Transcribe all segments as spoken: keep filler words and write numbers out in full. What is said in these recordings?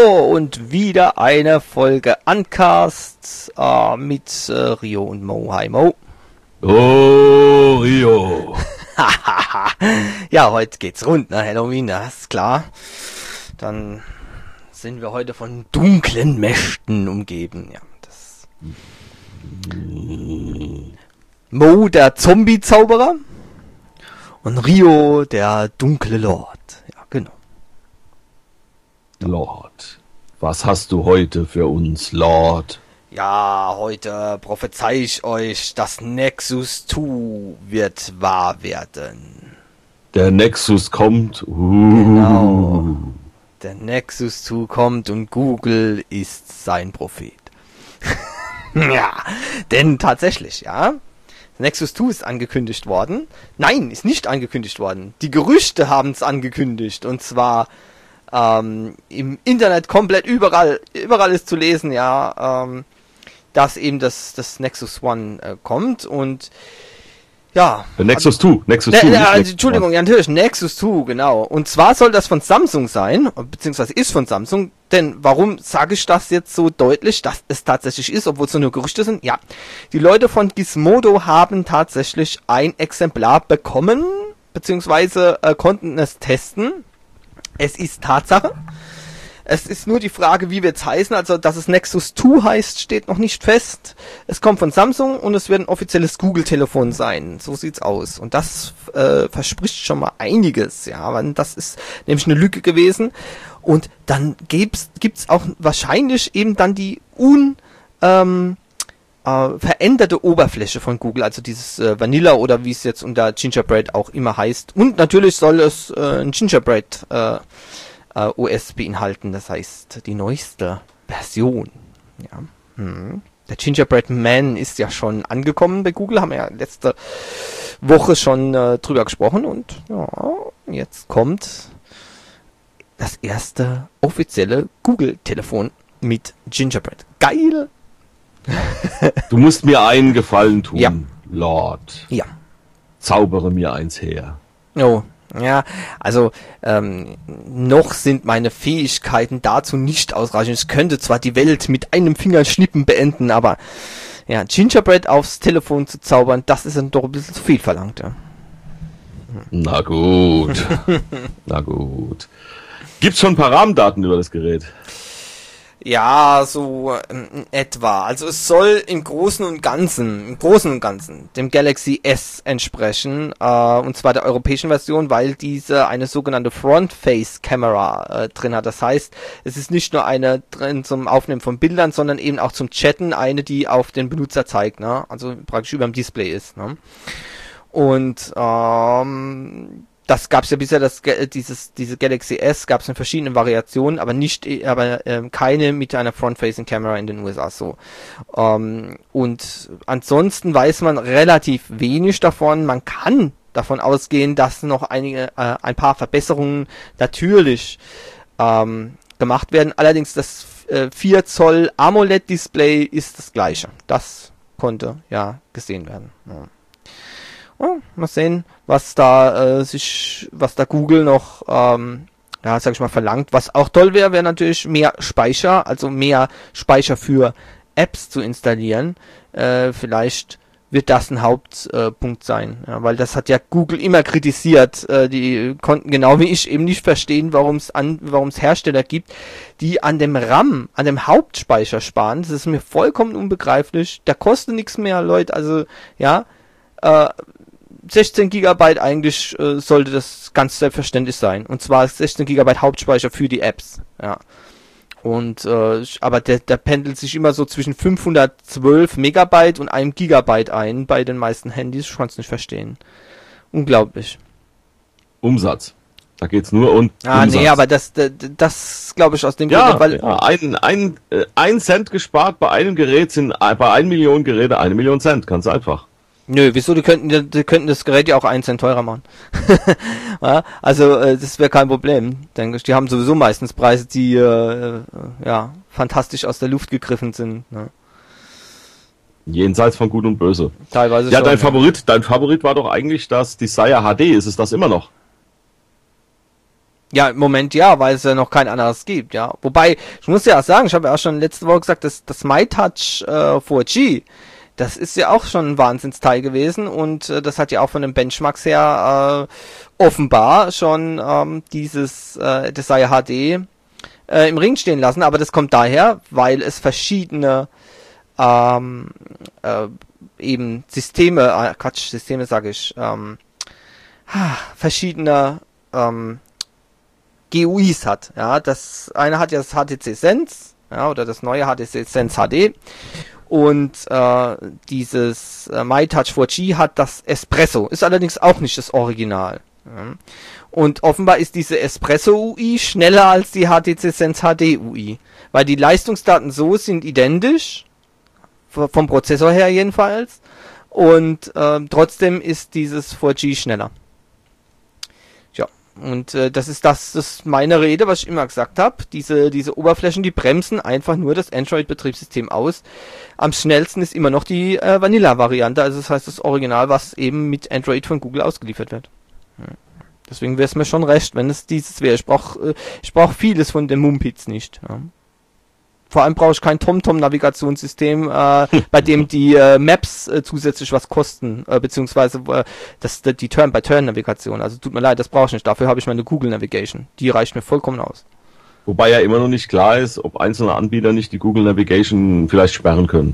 und wieder eine Folge Uncast äh, mit äh, Rio und Mo. Hi Mo. Oh, Rio. Ja, heute geht's rund, ne? Halloween, das ist klar. Dann sind wir heute von dunklen Mächten umgeben. Ja, das. Mo, der Zombie-Zauberer. Und Rio, der dunkle Lord. Ja, genau. Lord, was hast du heute für uns, Lord? Ja, heute prophezei ich euch, das Nexus zwei wird wahr werden. Der Nexus kommt. Uh. Genau. Der Nexus zwei kommt und Google ist sein Prophet. Ja, denn tatsächlich, ja. Nexus zwei ist angekündigt worden. Nein, ist nicht angekündigt worden. Die Gerüchte haben es angekündigt. Und zwar ähm, im Internet komplett überall. Überall ist zu lesen, ja, ähm, dass eben das, das Nexus One äh, kommt. Und ja. Der Nexus zwei. Nexus Ne, zwei. ne, nicht also, Nexus Entschuldigung, One. ja natürlich, Nexus zwei, genau. Und zwar soll das von Samsung sein, beziehungsweise ist von Samsung. Denn warum sage ich das jetzt so deutlich, dass es tatsächlich ist, obwohl es nur Gerüchte sind? Ja, die Leute von Gizmodo haben tatsächlich ein Exemplar bekommen, beziehungsweise äh, konnten es testen. Es ist Tatsache. Es ist nur die Frage, wie wird es heißen. Also, dass es Nexus zwei heißt, steht noch nicht fest. Es kommt von Samsung und es wird ein offizielles Google-Telefon sein. So sieht's aus. Und das äh, verspricht schon mal einiges, ja, weil das ist nämlich eine Lücke gewesen. Und dann gibt's gibt's auch wahrscheinlich eben dann die un ähm, äh, veränderte Oberfläche von Google, also dieses äh, Vanilla oder wie es jetzt unter Gingerbread auch immer heißt. Und natürlich soll es äh, ein Gingerbread äh, äh, O S beinhalten, das heißt die neueste Version. Ja. Hm. Der Gingerbread Man ist ja schon angekommen bei Google, haben wir ja letzte Woche schon äh, drüber gesprochen und ja, jetzt kommt das erste offizielle Google-Telefon mit Gingerbread. Geil! Du musst mir einen Gefallen tun, Ja. Lord. Ja. Zaubere mir eins her. Oh, ja, also ähm, noch sind meine Fähigkeiten dazu nicht ausreichend. Ich könnte zwar die Welt mit einem Fingerschnippen beenden, aber ja, Gingerbread aufs Telefon zu zaubern, das ist dann doch ein bisschen zu viel verlangt. Ja. Na gut. Na gut. Gibt's schon ein paar Rahmendaten über das Gerät? Ja, so ähm, etwa. Also es soll im Großen und Ganzen, im Großen und Ganzen dem Galaxy S entsprechen, äh, und zwar der europäischen Version, weil diese eine sogenannte Front-Face-Camera äh, drin hat. Das heißt, es ist nicht nur eine drin zum Aufnehmen von Bildern, sondern eben auch zum Chatten eine, die auf den Benutzer zeigt, ne? Also praktisch über dem Display ist, ne? Und ähm, das gab's ja bisher, das dieses diese Galaxy S gab's in verschiedenen Variationen, aber nicht, aber ähm, keine mit einer Front-Facing-Camera in den U S A so. Ähm, und ansonsten weiß man relativ wenig davon. Man kann davon ausgehen, dass noch einige äh, ein paar Verbesserungen natürlich ähm, gemacht werden. Allerdings das äh, vier Zoll AMOLED-Display ist das gleiche. Das konnte ja gesehen werden. Ja. Ja, mal sehen, was da äh, sich, was da Google noch, ähm, ja, sag ich mal, verlangt. Was auch toll wäre, wäre natürlich mehr Speicher, also mehr Speicher für Apps zu installieren. Äh, vielleicht wird das ein Hauptpunkt äh, sein, ja, weil das hat ja Google immer kritisiert. Äh, die konnten genau wie ich eben nicht verstehen, warum es an, warum es Hersteller gibt, die an dem RAM, an dem Hauptspeicher sparen. Das ist mir vollkommen unbegreiflich. Der kostet nichts mehr, Leute. Also ja. Äh, sechzehn Gigabyte eigentlich äh, sollte das ganz selbstverständlich sein. Und zwar sechzehn Gigabyte Hauptspeicher für die Apps. Ja. Und äh, aber der, der pendelt sich immer so zwischen fünfhundertzwölf Megabyte und einem Gigabyte ein bei den meisten Handys. Ich kann es nicht verstehen. Unglaublich. Umsatz. Da geht's nur um Ah, Umsatz. nee, aber das, das, das glaube ich aus dem Ja, Grund, weil ja ein, ein, äh, ein Cent gespart bei einem Gerät sind äh, bei einer Million Geräte eine Million Cent. Ganz einfach. Nö, wieso? Die könnten, die, die könnten das Gerät ja auch einen Cent teurer machen. Ja, also äh, das wäre kein Problem, denke ich. Die haben sowieso meistens Preise, die äh, äh, ja fantastisch aus der Luft gegriffen sind. Ne? Jenseits von Gut und Böse. Teilweise ja, schon. dein Ja. Favorit, dein Favorit war doch eigentlich das Desire H D. Ist es das immer noch? Ja, im Moment ja, weil es ja noch kein anderes gibt, ja. Wobei, ich muss ja auch sagen, ich habe ja auch schon letzte Woche gesagt, dass das MyTouch äh, vier G, das ist ja auch schon ein Wahnsinnsteil gewesen und äh, das hat ja auch von den Benchmarks her äh, offenbar schon ähm, dieses, äh, das sei ja H D äh, im Ring stehen lassen, aber das kommt daher, weil es verschiedene ähm, äh, eben Systeme, äh, Quatsch, Systeme sage ich, ähm, verschiedene ähm, G U Is hat. Ja, das eine hat ja das H T C Sense, ja, oder das neue H T C Sense H D und äh, dieses äh, MyTouch vier G hat das Espresso, ist allerdings auch nicht das Original. Ja. Und offenbar ist diese Espresso U I schneller als die H T C Sense H D U I, weil die Leistungsdaten so sind identisch, vom Prozessor her jedenfalls, und äh, trotzdem ist dieses vier G schneller. Und äh, das ist das, das ist meine Rede, was ich immer gesagt habe. Diese diese Oberflächen, die bremsen einfach nur das Android-Betriebssystem aus. Am schnellsten ist immer noch die äh, Vanilla-Variante, also das heißt das Original, was eben mit Android von Google ausgeliefert wird. Ja. Deswegen wäre es mir schon recht, wenn es dieses wäre. Ich brauche äh, ich brauch vieles von den Mumpitz nicht. Ja. Vor allem brauche ich kein TomTom-Navigationssystem, äh, bei dem die äh, Maps äh, zusätzlich was kosten, äh, beziehungsweise äh, das, die Turn-by-Turn-Navigation. Also tut mir leid, das brauche ich nicht. Dafür habe ich meine Google Navigation. Die reicht mir vollkommen aus. Wobei ja immer noch nicht klar ist, ob einzelne Anbieter nicht die Google Navigation vielleicht sperren können.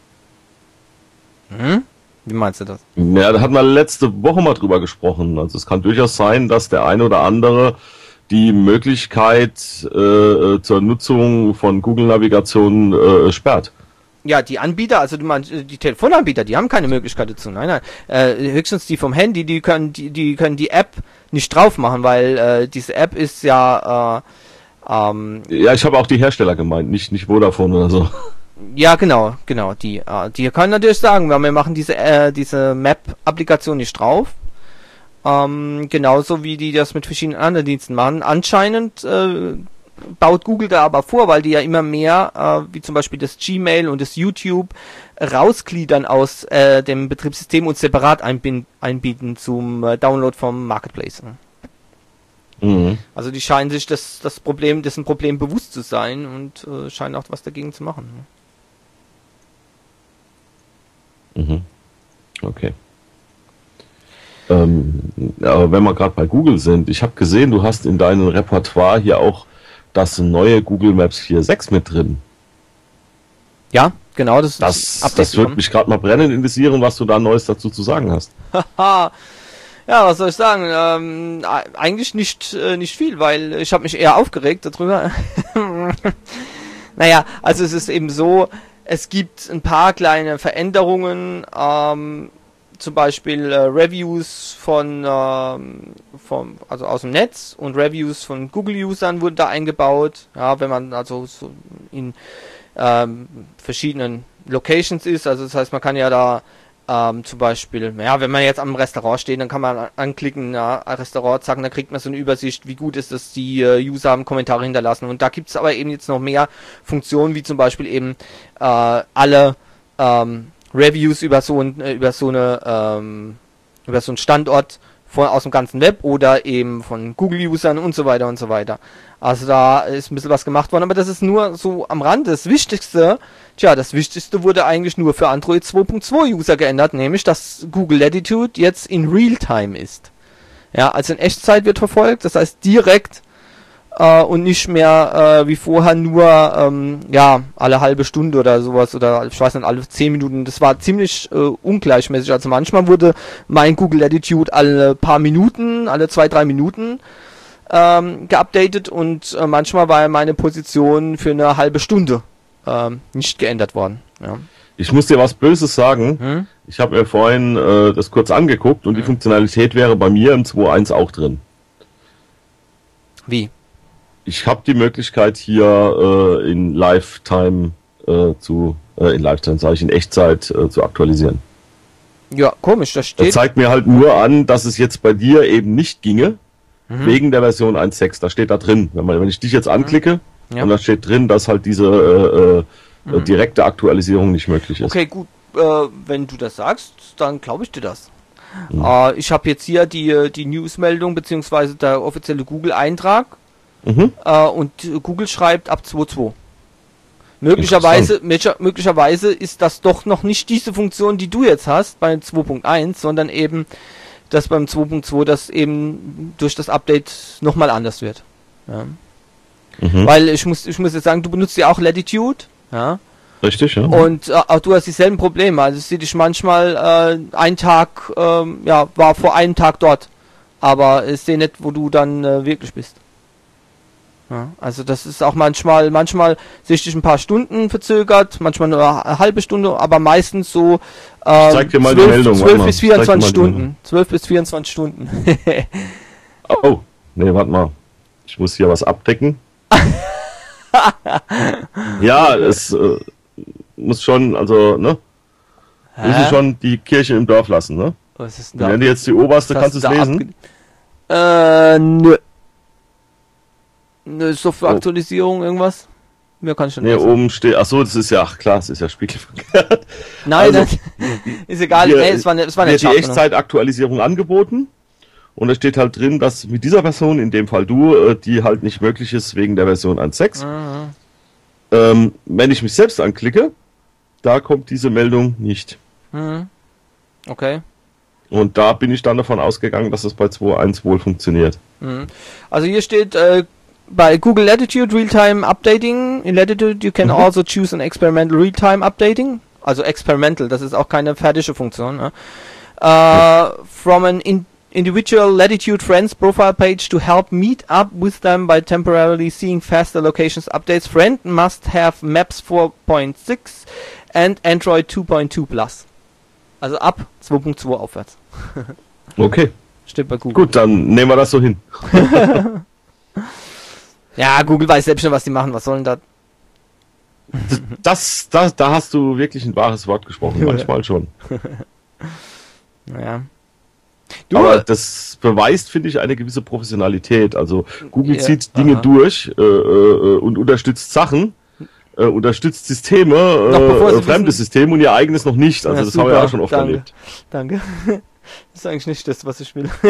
Hm? Wie meinst du das? Ja, da hatten wir letzte Woche mal drüber gesprochen. Also es kann durchaus sein, dass der eine oder andere die Möglichkeit äh, zur Nutzung von Google-Navigation äh, sperrt. Ja, die Anbieter, also du meinst, die Telefonanbieter, die haben keine Möglichkeit dazu. Nein, nein. Äh, höchstens die vom Handy, die können die, die können die App nicht drauf machen, weil äh, diese App ist ja äh, ähm, ja, ich habe auch die Hersteller gemeint, nicht nicht Vodafone oder so. Ja, genau, genau, die äh, die können natürlich sagen, wir machen diese äh, diese Map-Applikation nicht drauf. Ähm, genauso wie die das mit verschiedenen anderen Diensten machen. Anscheinend äh, baut Google da aber vor, weil die ja immer mehr, äh, wie zum Beispiel das Gmail und das YouTube, rausgliedern aus äh, dem Betriebssystem und separat einbinden, einbieten zum äh, Download vom Marketplace. Mhm. Also die scheinen sich das, das Problem, dessen Problem bewusst zu sein und äh, scheinen auch was dagegen zu machen. Mhm. Okay. Ähm, aber wenn wir gerade bei Google sind, ich habe gesehen, du hast in deinem Repertoire hier auch das neue Google Maps vier Punkt sechs mit drin. Ja, genau, das, das, das, das wird mich gerade mal brennend interessieren, was du da Neues dazu zu sagen hast. Ja, was soll ich sagen? Ähm, eigentlich nicht, äh, nicht viel, weil ich habe mich eher aufgeregt darüber. Naja, also es ist eben so, es gibt ein paar kleine Veränderungen, ähm, zum Beispiel äh, Reviews von, ähm, vom, also aus dem Netz und Reviews von Google-Usern wurden da eingebaut. Ja, wenn man also so in ähm, verschiedenen Locations ist, also das heißt, man kann ja da ähm, zum Beispiel, ja, wenn man jetzt am Restaurant steht, dann kann man anklicken, ja, Restaurant sagen, dann kriegt man so eine Übersicht, wie gut ist es, die äh, User haben Kommentare hinterlassen. Und da gibt es aber eben jetzt noch mehr Funktionen, wie zum Beispiel eben äh, alle ähm, Reviews über so ein, über so eine, ähm, über so einen Standort von, aus dem ganzen Web oder eben von Google-Usern und so weiter und so weiter. Also da ist ein bisschen was gemacht worden, aber das ist nur so am Rand. Das Wichtigste, tja, das Wichtigste wurde eigentlich nur für Android zwei Punkt zwei User geändert, nämlich dass Google Latitude jetzt in Realtime ist. Ja, also in Echtzeit wird verfolgt, das heißt direkt äh, und nicht mehr äh, wie vorher nur ähm, ja alle halbe Stunde oder sowas oder ich weiß nicht, alle zehn Minuten. Das war ziemlich äh, ungleichmäßig. Also manchmal wurde mein Google Latitude alle paar Minuten, alle zwei, drei Minuten ähm, geupdatet und äh, manchmal war meine Position für eine halbe Stunde ähm, nicht geändert worden. Ja. Ich muss dir was Böses sagen. Hm? Ich habe mir vorhin äh, das kurz angeguckt und hm. die Funktionalität wäre bei mir im zwei Punkt eins auch drin. Wie? Ich habe die Möglichkeit hier äh, in Lifetime äh, zu, äh, in Lifetime sage ich, in Echtzeit äh, zu aktualisieren. Ja, komisch, das steht. Das zeigt mir halt nur an, dass es jetzt bei dir eben nicht ginge, mhm. wegen der Version eins Punkt sechs. Da steht da drin, wenn, man, wenn ich dich jetzt anklicke, mhm. ja. und da steht drin, dass halt diese äh, äh, mhm. direkte Aktualisierung nicht möglich ist. Okay, gut, äh, wenn du das sagst, dann glaube ich dir das. Mhm. Äh, ich habe jetzt hier die, die Newsmeldung beziehungsweise der offizielle Google-Eintrag mhm. äh, und Google schreibt ab zwei Punkt zwei. Möglicherweise, möglicherweise ist das doch noch nicht diese Funktion, die du jetzt hast bei zwei Punkt eins, sondern eben, dass beim zwei Punkt zwei das eben durch das Update nochmal anders wird. Ja. Mhm. Weil ich muss, ich muss jetzt sagen, du benutzt ja auch Latitude, ja. Richtig, ja. Und äh, auch du hast dieselben Probleme. Also ich sehe dich manchmal äh, einen Tag, ähm, ja, war vor einem Tag dort, aber ich sehe nicht, wo du dann äh, wirklich bist. Ja, also das ist auch manchmal, manchmal sehe ich dich ein paar Stunden verzögert, manchmal nur eine halbe Stunde, aber meistens so ähm, zeig dir mal zwölf, die Meldung, zwölf bis vierundzwanzig Stunden. zwölf bis vierundzwanzig Stunden. Oh, nee, warte mal. Ich muss hier was abdecken. Ja, es äh, muss schon, also, ne? Wir müssen schon die Kirche im Dorf lassen, ne? Was ist denn da? Wenn du jetzt die oberste, kannst du es lesen? Äh, nö. Eine Softwareaktualisierung, oh. irgendwas? Mehr kann ich schon nicht. Nee, oben steht, ach so, das ist ja, ach klar, das ist ja spiegelverkehrt. Nein, also, ist egal, hier, nee, es war, ne, es war eine die Echtzeitaktualisierung angeboten. Und da steht halt drin, dass mit dieser Version, in dem Fall du, die halt nicht möglich ist wegen der Version eins Punkt sechs. Mhm. Ähm, wenn ich mich selbst anklicke, da kommt diese Meldung nicht. Mhm. Okay. Und da bin ich dann davon ausgegangen, dass es bei zwei Punkt eins wohl funktioniert. Mhm. Also hier steht, äh, bei Google Latitude Realtime Updating, in Latitude you can mhm. also choose an experimental Realtime Updating. Also experimental, das ist auch keine fertige Funktion. Ne? Uh, ja. From an in individual Latitude Friends profile page to help meet up with them by temporarily seeing faster locations updates. Friend must have Maps four Punkt six and Android two Punkt two plus. Also ab zwei Punkt zwei aufwärts. Okay. Steht bei Google. Gut, dann nehmen wir das so hin. Ja, Google weiß selbst schon, was die machen. Was sollen da? Das, das, da hast du wirklich ein wahres Wort gesprochen. Manchmal schon. Naja. Du, aber das beweist, finde ich, eine gewisse Professionalität. Also Google ja, zieht Dinge aha. durch äh, äh, und unterstützt Sachen, äh, unterstützt Systeme, äh, fremde wissen, Systeme und ihr eigenes noch nicht. Also ja, das super, haben wir ja auch schon oft danke, erlebt. Danke. Das ist eigentlich nicht das, was ich will.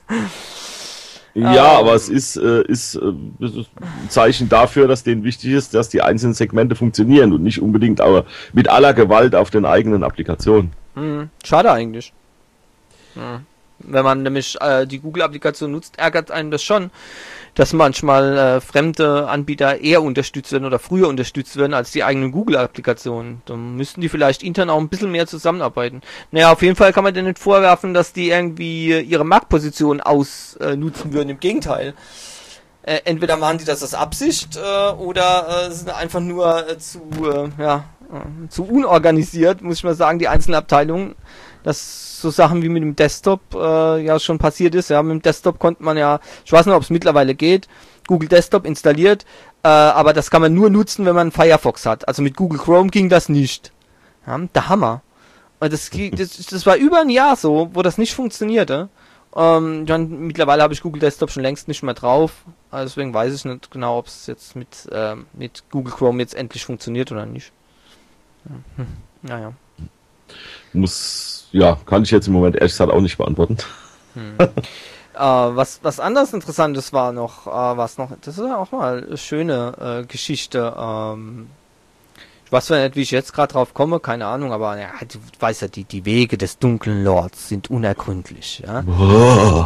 Ja, aber es ist, äh, ist, äh, ist ein Zeichen dafür, dass denen wichtig ist, dass die einzelnen Segmente funktionieren und nicht unbedingt aber mit aller Gewalt auf den eigenen Applikationen. Hm, schade eigentlich. Hm. Wenn man nämlich äh, die Google-Applikation nutzt, ärgert einen das schon, dass manchmal äh, fremde Anbieter eher unterstützt werden oder früher unterstützt werden als die eigenen Google-Applikationen. Dann müssten die vielleicht intern auch ein bisschen mehr zusammenarbeiten. Naja, auf jeden Fall kann man denen nicht vorwerfen, dass die irgendwie ihre Marktposition ausnutzen äh, würden. Im Gegenteil. Äh, entweder machen die das aus Absicht äh, oder äh, sind einfach nur äh, zu, äh, ja, äh, zu unorganisiert, muss ich mal sagen, die einzelnen Abteilungen. Das so Sachen wie mit dem Desktop äh, ja schon passiert ist. Ja, mit dem Desktop konnte man ja, ich weiß nicht, ob es mittlerweile geht, Google Desktop installiert, äh, aber das kann man nur nutzen, wenn man Firefox hat. Also mit Google Chrome ging das nicht. Ja, der Hammer. Und das, das, das war über ein Jahr so, wo das nicht funktionierte. Ähm, dann, mittlerweile habe ich Google Desktop schon längst nicht mehr drauf. Also deswegen weiß ich nicht genau, ob es jetzt mit, äh, mit Google Chrome jetzt endlich funktioniert oder nicht. Ja. Hm. Naja. Muss, ja, kann ich jetzt im Moment ehrlich gesagt auch nicht beantworten. Hm. äh, was, was anderes Interessantes war noch, äh, was noch, das ist auch mal eine schöne äh, Geschichte. Ähm, ich weiß zwar nicht, wie ich jetzt gerade drauf komme, keine Ahnung, aber ja, du weißt ja, die, die Wege des dunklen Lords sind unergründlich. Ja? Oh.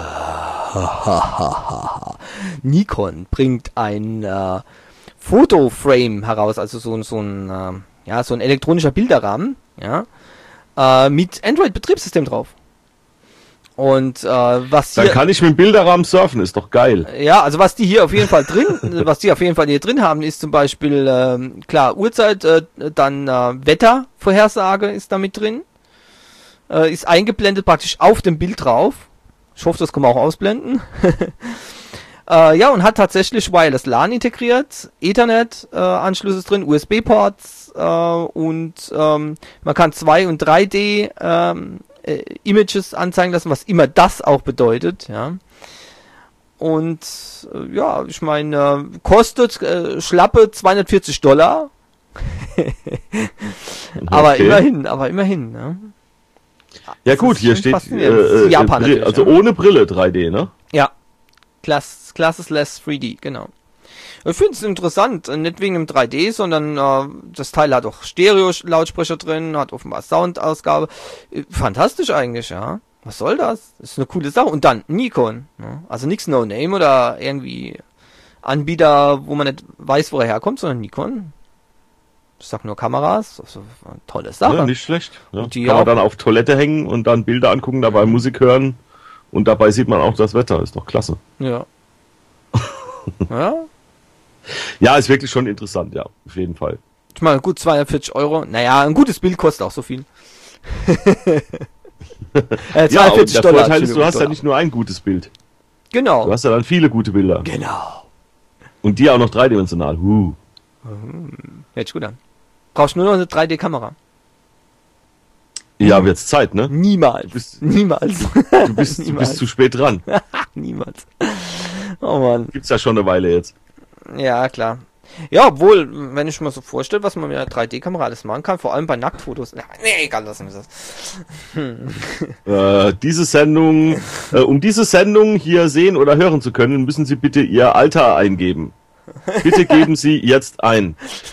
Nikon bringt ein äh, Fotoframe heraus, also so, so ein, äh, ja, so ein elektronischer Bilderrahmen, ja, äh, mit Android-Betriebssystem drauf. Und äh, was hier, dann kann ich mit dem Bilderrahmen surfen, ist doch geil. Ja, also was die hier auf jeden Fall drin, was die auf jeden Fall hier drin haben, ist zum Beispiel äh, klar Uhrzeit, äh, dann äh, Wettervorhersage ist da mit drin, äh, ist eingeblendet praktisch auf dem Bild drauf. Ich hoffe, das kann man auch ausblenden. äh, ja, und hat tatsächlich Wireless LAN integriert, Ethernet-Anschluss äh, ist drin, U S B-Ports äh, und ähm, man kann zwei und drei D ähm, äh, Images anzeigen lassen, was immer das auch bedeutet, ja. Und äh, ja, ich meine, äh, kostet äh, schlappe zweihundertvierzig Dollar. aber okay. immerhin, aber immerhin, ne? Ja gut, hier steht äh, äh, Japan Brille, also ja. ohne Brille drei D, ne? Ja, Class, Classless drei D, genau. Ich finde es interessant, nicht wegen dem drei D, sondern äh, das Teil hat auch Stereo-Lautsprecher drin, hat offenbar Soundausgabe. Fantastisch eigentlich, ja. Was soll das? Das ist eine coole Sache. Und dann Nikon, ne? Also nichts No-Name oder irgendwie Anbieter, wo man nicht weiß, wo er herkommt, sondern Nikon. Ich sag nur Kameras, also eine tolle Sache. Ja, nicht schlecht. Ja. Die Kann man auch- dann auf Toilette hängen und dann Bilder angucken, dabei Musik hören und dabei sieht man auch das Wetter. Ist doch klasse. Ja. Ja. Ja, ist wirklich schon interessant, ja, auf jeden Fall. Ich meine, gut zweihundertvierzig Euro. Naja, ein gutes Bild kostet auch so viel. äh, Ja, und der Dollar, Vorteil ist, du hast ja Dollar. nicht nur ein gutes Bild. Genau. Du hast ja dann viele gute Bilder. Genau. Und die auch noch dreidimensional. Huh. Hört sich gut an. Brauchst nur noch eine drei D-Kamera. Ja, wird's Zeit, ne? Niemals. bist- Niemals. Du bist, du Niemals. bist zu spät dran. Niemals. Oh Mann. Gibt's ja schon eine Weile jetzt. Ja, klar. Ja, obwohl, wenn ich mir so vorstelle, was man mit einer drei D-Kamera alles machen kann, vor allem bei Nacktfotos. Na, nee, egal, lassen wir das. Äh, diese Sendung, äh, um diese Sendung hier sehen oder hören zu können, müssen Sie bitte Ihr Alter eingeben. Bitte geben Sie jetzt ein.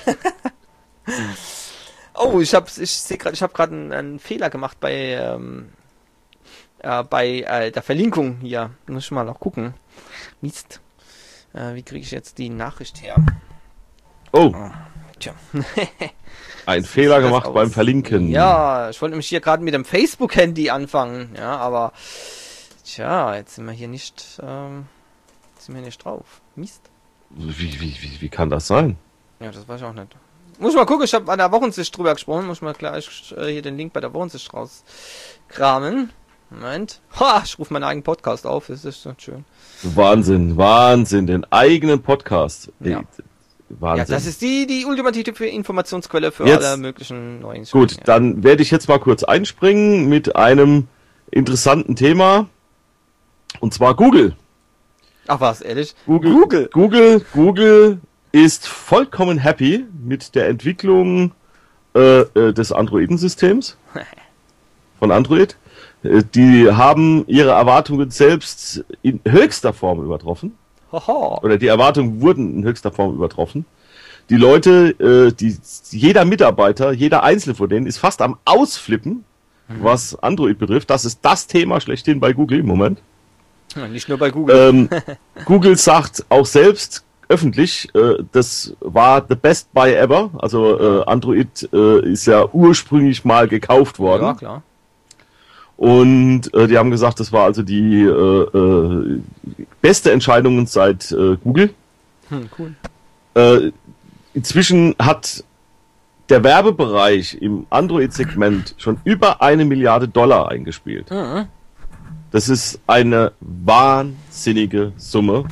Oh, ich hab, ich sehe gerade, ich habe gerade einen, einen Fehler gemacht bei, ähm, äh, bei äh, der Verlinkung hier. Muss ich mal noch gucken. Mist. Äh, wie kriege ich jetzt die Nachricht her? Oh, Tja. ein Fehler das gemacht aus? beim Verlinken. Ja, ich wollte nämlich hier gerade mit dem Facebook-Handy anfangen. Ja, aber tja, jetzt sind wir hier nicht, ähm, sind wir nicht drauf. Mist. Wie, wie, wie, wie kann das sein? Ja, das weiß ich auch nicht. Muss ich mal gucken, ich habe an der Wochensicht drüber gesprochen. Muss ich mal gleich äh, hier den Link bei der Wochensicht rauskramen. Moment. Ha, ich rufe meinen eigenen Podcast auf, das ist so schön. Wahnsinn, Wahnsinn, den eigenen Podcast. Ja. Ey, Wahnsinn. Ja, das ist die, die ultimative Informationsquelle für Jetzt- alle möglichen neuen Gut, Ja. dann werde ich jetzt mal kurz einspringen mit einem interessanten Thema. Und zwar Google. Ach was, ehrlich? Google. Google. Google, Google ist vollkommen happy mit der Entwicklung äh, äh, des Androidensystems von Android. Äh, Die haben ihre Erwartungen selbst in höchster Form übertroffen. Haha. Oder die Erwartungen wurden in höchster Form übertroffen. Die Leute, äh, die, jeder Mitarbeiter, jeder einzelne von denen ist fast am Ausflippen, was Android betrifft. Das ist das Thema schlechthin bei Google im Moment. Ja, nicht nur bei Google. Ähm, Google sagt auch selbst öffentlich, äh, das war the best buy ever. Also äh, Android äh, ist ja ursprünglich mal gekauft worden. Ja, klar. Und äh, die haben gesagt, das war also die äh, äh, beste Entscheidung seit äh, Google. Hm, cool. Äh, inzwischen hat der Werbebereich im Android-Segment schon über eine Milliarde Dollar eingespielt. Mhm. Das ist eine wahnsinnige Summe.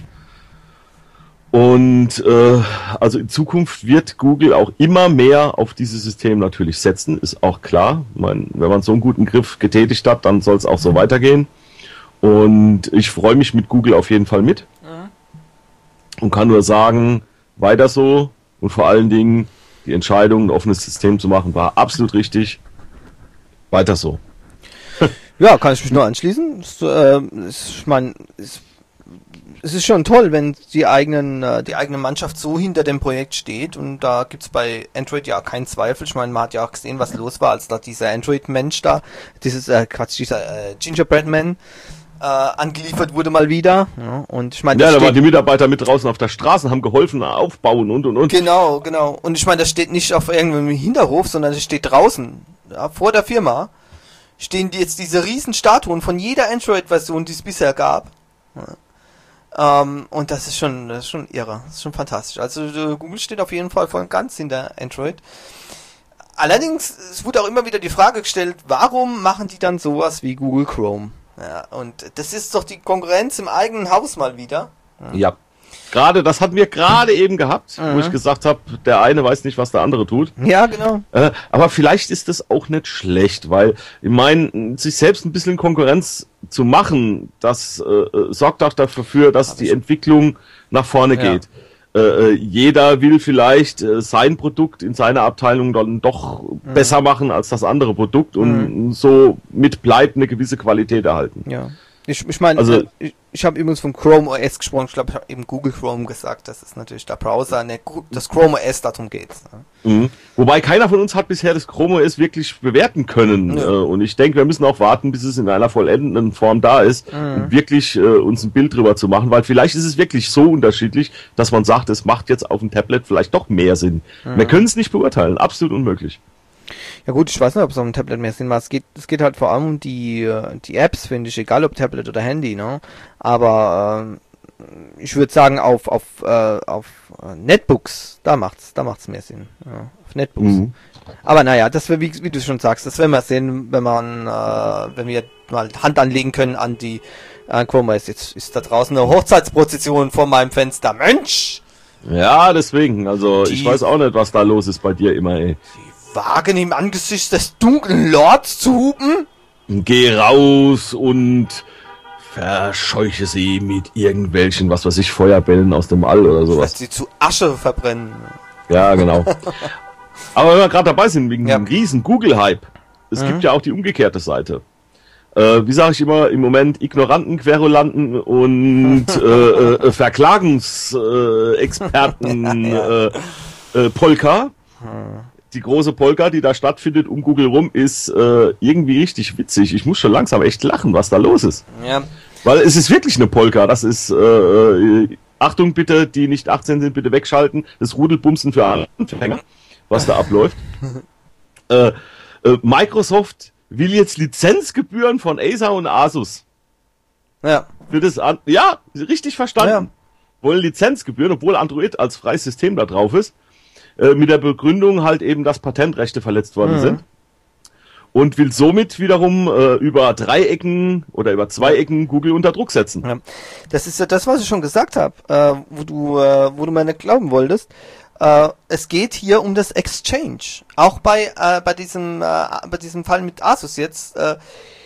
Und äh, also in Zukunft wird Google auch immer mehr auf dieses System natürlich setzen, ist auch klar. Ich meine, wenn man so einen guten Griff getätigt hat, dann soll es auch so weitergehen. Und ich freue mich mit Google auf jeden Fall mit. Mhm. Und kann nur sagen, weiter so. Und vor allen Dingen, die Entscheidung, ein offenes System zu machen, war absolut richtig. Weiter so. Ja, kann ich mich nur anschließen. Es, äh, es, ich meine, es, es ist schon toll, wenn die eigenen, äh, die eigene Mannschaft so hinter dem Projekt steht, und da gibt's bei Android ja keinen Zweifel. Ich meine, man hat ja auch gesehen, was los war, als da dieser Android-Mensch da, dieses, äh, Quatsch, dieser äh, Gingerbread-Man äh, angeliefert wurde mal wieder. Ja, und ich meine, Ja, das da waren steht- die Mitarbeiter mit draußen auf der Straße, haben geholfen, aufbauen und und und. Genau, genau. Und ich meine, das steht nicht auf irgendeinem Hinterhof, sondern das steht draußen, ja, vor der Firma, stehen die jetzt diese riesen Statuen von jeder Android-Version, die es bisher gab. Ja. Ähm, und das ist schon, das ist schon irre, das ist schon fantastisch. Also äh, Google steht auf jeden Fall voll und ganz hinter Android. Allerdings, es wurde auch immer wieder die Frage gestellt, warum machen die dann sowas wie Google Chrome? Ja, und das ist doch die Konkurrenz im eigenen Haus mal wieder. Ja. Gerade, das hatten wir gerade eben gehabt, Mhm. wo ich gesagt habe, der eine weiß nicht, was der andere tut. Ja, genau. Äh, aber vielleicht ist das auch nicht schlecht, weil ich meine, sich selbst ein bisschen Konkurrenz zu machen, das äh, äh, sorgt auch dafür, dass Hab die ich- Entwicklung nach vorne Ja. geht. äh, jeder will vielleicht äh, sein Produkt in seiner Abteilung dann doch mhm. besser machen als das andere Produkt und mhm. somit bleibt eine gewisse Qualität erhalten. Ja. Ich, ich meine, also, ich, ich habe übrigens vom Chrome O S gesprochen, ich glaube, ich habe eben Google Chrome gesagt, das ist natürlich der Browser, ne, das Chrome O S, darum geht's. Ne? Mhm. Wobei keiner von uns hat bisher das Chrome O S wirklich bewerten können. Ja. Und ich denke, wir müssen auch warten, bis es in einer vollendeten Form da ist, mhm. um wirklich äh, uns ein Bild drüber zu machen, weil vielleicht ist es wirklich so unterschiedlich, dass man sagt, es macht jetzt auf dem Tablet vielleicht doch mehr Sinn. Mhm. Wir können es nicht beurteilen, absolut unmöglich. Ja gut, ich weiß nicht, ob es auf dem Tablet mehr Sinn macht. Es geht, es geht halt vor allem um die, die Apps, finde ich, egal ob Tablet oder Handy, ne? Aber äh, ich würde sagen, auf, auf, äh, auf Netbooks, da macht's, da macht's mehr Sinn. Ja, auf Netbooks. Mhm. Aber naja, das wäre, wie, wie du schon sagst, das werden wir sehen, wenn man, äh, wenn wir mal Hand anlegen können an die, äh, Chrome O S. Jetzt ist da draußen eine Hochzeitsprozession vor meinem Fenster. Mensch! Ja, deswegen, also die, ich weiß auch nicht, was da los ist bei dir immer, ey. Wagen im Angesicht des dunklen Lords zu hupen? Geh raus und verscheuche sie mit irgendwelchen, was weiß ich, Feuerbällen aus dem All oder sowas. Dass sie zu Asche verbrennen. Ja, genau. Aber wenn wir gerade dabei sind, wegen ja. dem riesen Google-Hype, es mhm. gibt ja auch die umgekehrte Seite. Äh, wie sage ich immer, im Moment Ignoranten, Querulanten und äh, äh, Verklagungsexperten äh, ja. äh, äh, Polka. Hm. Die große Polka, die da stattfindet um Google rum, ist äh, irgendwie richtig witzig. Ich muss schon langsam echt lachen, was da los ist. Ja. Weil es ist wirklich eine Polka. Das ist, äh, äh, Achtung bitte, die nicht achtzehn sind, bitte wegschalten. Das Rudelbumsen für Anfänger, was da abläuft. äh, äh, Microsoft will jetzt Lizenzgebühren von Acer und Asus. Ja. Für das an ja, richtig verstanden. Ja. Wollen Lizenzgebühren, obwohl Android als freies System da drauf ist. Mit der Begründung halt eben, dass Patentrechte verletzt worden mhm. sind. Und will somit wiederum äh, über Dreiecken oder über Zweiecken Google unter Druck setzen. Ja. Das ist ja das, was ich schon gesagt habe, äh, wo du äh, wo du mir nicht glauben wolltest. Äh, es geht hier um das Exchange. Auch bei äh, bei diesem äh, bei diesem Fall mit Asus jetzt. Äh,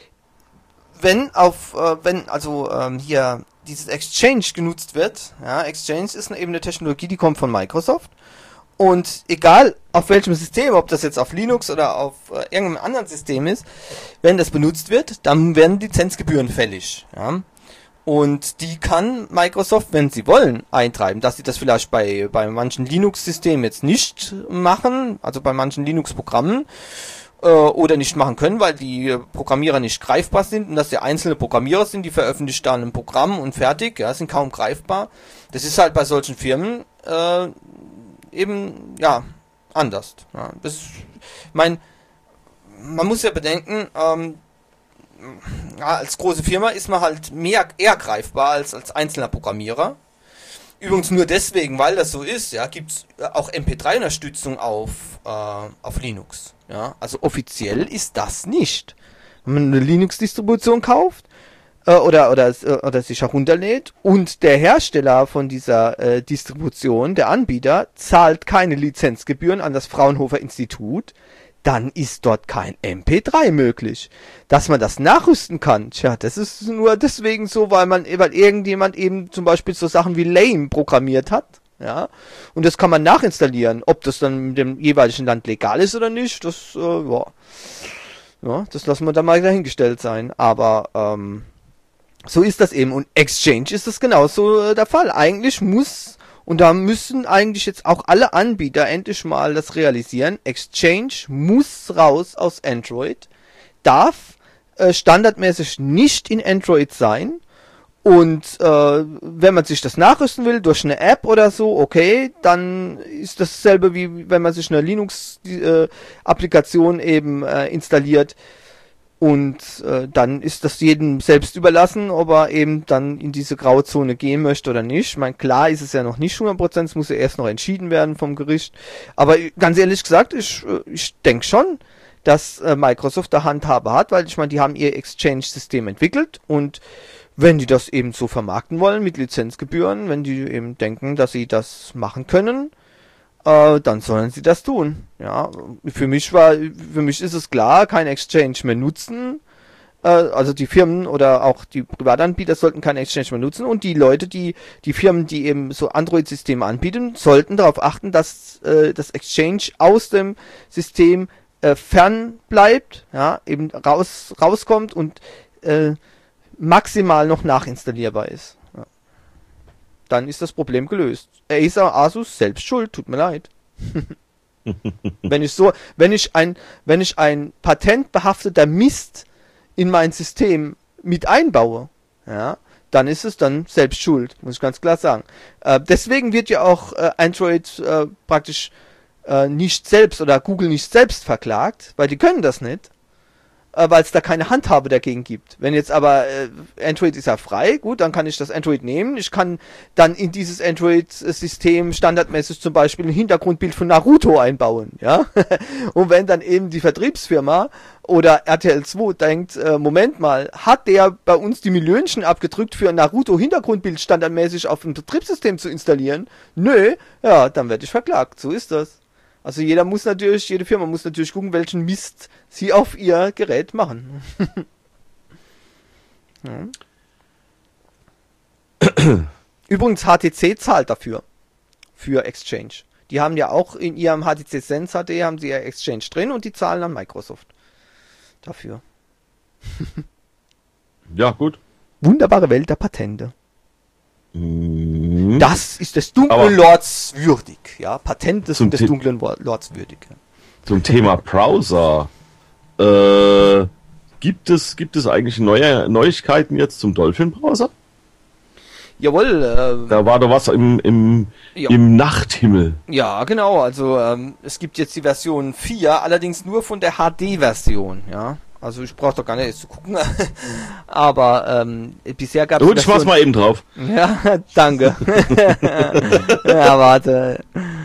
wenn auf äh, wenn also ähm, hier dieses Exchange genutzt wird, ja, Exchange ist eben eine Technologie, die kommt von Microsoft. Und egal auf welchem System, ob das jetzt auf Linux oder auf äh, irgendeinem anderen System ist, wenn das benutzt wird, dann werden Lizenzgebühren fällig. Ja? Und die kann Microsoft, wenn sie wollen, eintreiben. Dass sie das vielleicht bei, bei manchen Linux-Systemen jetzt nicht machen, also bei manchen Linux-Programmen, äh, oder nicht machen können, weil die Programmierer nicht greifbar sind und dass die einzelne Programmierer sind, die veröffentlichen dann ein Programm und fertig, ja, sind kaum greifbar. Das ist halt bei solchen Firmen äh, eben, ja, anders. Ja, das ist, ich meine, man muss ja bedenken, ähm, ja, als große Firma ist man halt mehr, eher greifbar als als einzelner Programmierer. Übrigens nur deswegen, weil das so ist, ja, gibt's auch M P drei Unterstützung auf, äh, auf Linux. Ja, also offiziell ist das nicht. Wenn man eine Linux-Distribution kauft, oder oder oder sich herunterlädt und der Hersteller von dieser äh, Distribution, der Anbieter, zahlt keine Lizenzgebühren an das Fraunhofer Institut, dann ist dort kein M P drei möglich. Dass man das nachrüsten kann, tja, das ist nur deswegen so, weil man, weil irgendjemand eben zum Beispiel so Sachen wie Lame programmiert hat, ja, und das kann man nachinstallieren. Ob das dann in dem jeweiligen Land legal ist oder nicht, das, äh, ja, ja, das lassen wir dann mal dahingestellt sein. Aber ähm, so ist das eben. Und Exchange ist das genauso äh, der Fall. Eigentlich muss, und da müssen eigentlich jetzt auch alle Anbieter endlich mal das realisieren, Exchange muss raus aus Android, darf äh, standardmäßig nicht in Android sein. Und äh, wenn man sich das nachrüsten will durch eine App oder so, okay, dann ist das dasselbe wie wenn man sich eine Linux-Applikation äh, eben äh, installiert. Und äh, dann ist das jedem selbst überlassen, ob er eben dann in diese Grauzone gehen möchte oder nicht. Ich meine, klar ist es ja noch nicht hundert Prozent, es muss ja erst noch entschieden werden vom Gericht. Aber ganz ehrlich gesagt, ich, ich denke schon, dass äh, Microsoft da Handhabe hat, weil ich meine, die haben ihr Exchange-System entwickelt und wenn die das eben so vermarkten wollen mit Lizenzgebühren, wenn die eben denken, dass sie das machen können, äh, dann sollen sie das tun. Ja, für mich war, für mich ist es klar, kein Exchange mehr nutzen, äh, also die Firmen oder auch die Privatanbieter sollten kein Exchange mehr nutzen und die Leute, die, die Firmen, die eben so Android-Systeme anbieten, sollten darauf achten, dass äh, das Exchange aus dem System äh, fern bleibt, ja, eben raus, rauskommt und äh, maximal noch nachinstallierbar ist. Ja. Dann ist das Problem gelöst. Acer, Asus, selbst schuld, tut mir leid. wenn ich so, wenn ich ein, wenn ich ein patentbehafteter Mist in mein System mit einbaue, ja, dann ist es dann selbst schuld, muss ich ganz klar sagen. Äh, deswegen wird ja auch äh, Android äh, praktisch äh, nicht selbst oder Google nicht selbst verklagt, weil die können das nicht. Weil es da keine Handhabe dagegen gibt. Wenn jetzt aber äh, Android ist ja frei, gut, dann kann ich das Android nehmen. Ich kann dann in dieses Android-System standardmäßig zum Beispiel ein Hintergrundbild von Naruto einbauen, ja. Und wenn dann eben die Vertriebsfirma oder R T L zwei denkt, äh, Moment mal, hat der bei uns die Millionchen abgedrückt für ein Naruto-Hintergrundbild standardmäßig auf dem Betriebssystem zu installieren? Nö, ja, dann werde ich verklagt. So ist das. Also jeder muss natürlich, jede Firma muss natürlich gucken, welchen Mist sie auf ihr Gerät machen. Ja. Übrigens, H T C zahlt dafür. Für Exchange. Die haben ja auch in ihrem H T C Sense H D haben sie ja Exchange drin und die zahlen an Microsoft. Dafür. Ja, gut. Wunderbare Welt der Patente. Mhm. Das ist des dunklen Aber Lords würdig. Ja, Patente sind des The- dunklen Wo- Lords würdig. Ja. Zum Thema Browser. Äh, gibt es, gibt es eigentlich neue Neuigkeiten jetzt zum Dolphin-Browser? Jawohl, äh, Da war doch was im, im, Ja. im Nachthimmel. ja, genau. Also ähm, es gibt jetzt die Version vier, allerdings nur von der H D-Version. Ja, also ich brauche doch gar nicht erst zu gucken. Aber ähm, bisher gab es Gut, ich mach's mal eben drauf. Ja, danke. Ja, warte.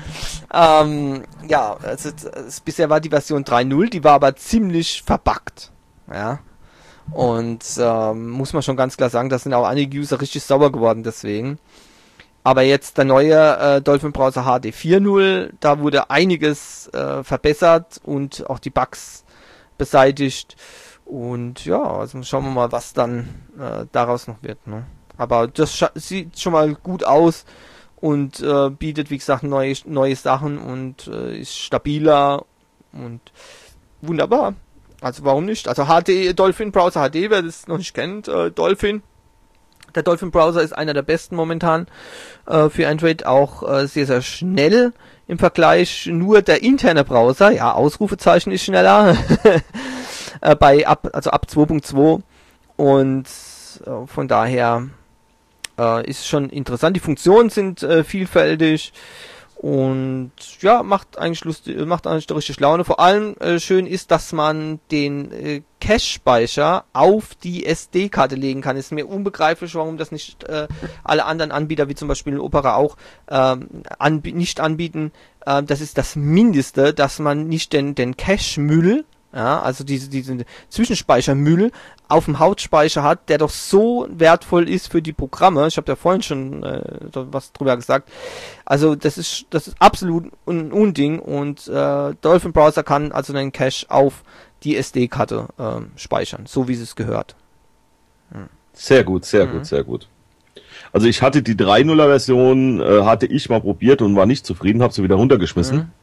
Ähm, ja, also es, bisher war die Version drei Punkt null, die war aber ziemlich verbuggt. Ja. Und ähm, muss man schon ganz klar sagen, da sind auch einige User richtig sauer geworden deswegen. Aber jetzt der neue äh, Dolphin Browser H D vier Punkt null, da wurde einiges äh, verbessert und auch die Bugs beseitigt. Und ja, also schauen wir mal, was dann äh, daraus noch wird. Ne? Aber das scha- sieht schon mal gut aus und äh, bietet, wie gesagt, neue, neue Sachen und äh, ist stabiler und wunderbar. Also warum nicht? Also H D, Dolphin Browser H D, wer das noch nicht kennt, äh, Dolphin. Der Dolphin Browser ist einer der besten momentan äh, für Android, auch äh, sehr, sehr schnell im Vergleich. Nur der interne Browser, ja, Ausrufezeichen ist schneller, äh, bei ab, also ab zwei Punkt zwei und äh, von daher äh, ist schon interessant. Die Funktionen sind äh, vielfältig. Und ja, macht eigentlich lustig, macht eigentlich richtig Laune. Vor allem äh, schön ist, dass man den äh, Cache-Speicher auf die S D-Karte legen kann. Ist mir unbegreiflich, warum das nicht äh, alle anderen Anbieter, wie zum Beispiel Opera auch, ähm, anb- nicht anbieten. Äh, das ist das Mindeste, dass man nicht den, den Cache-Müll, ja, also diese, diese Zwischenspeichermüll auf dem Hauptspeicher hat, der doch so wertvoll ist für die Programme. Ich habe ja vorhin schon äh, was drüber gesagt. Also das ist das ist absolut ein Unding und äh, Dolphin Browser kann also den Cache auf die S D-Karte äh, speichern, so wie es gehört. Hm. Sehr gut, sehr Mhm. gut, sehr gut. Also ich hatte die drei Punkt nuller Version, äh, hatte ich mal probiert und war nicht zufrieden, habe sie wieder runtergeschmissen. Mhm.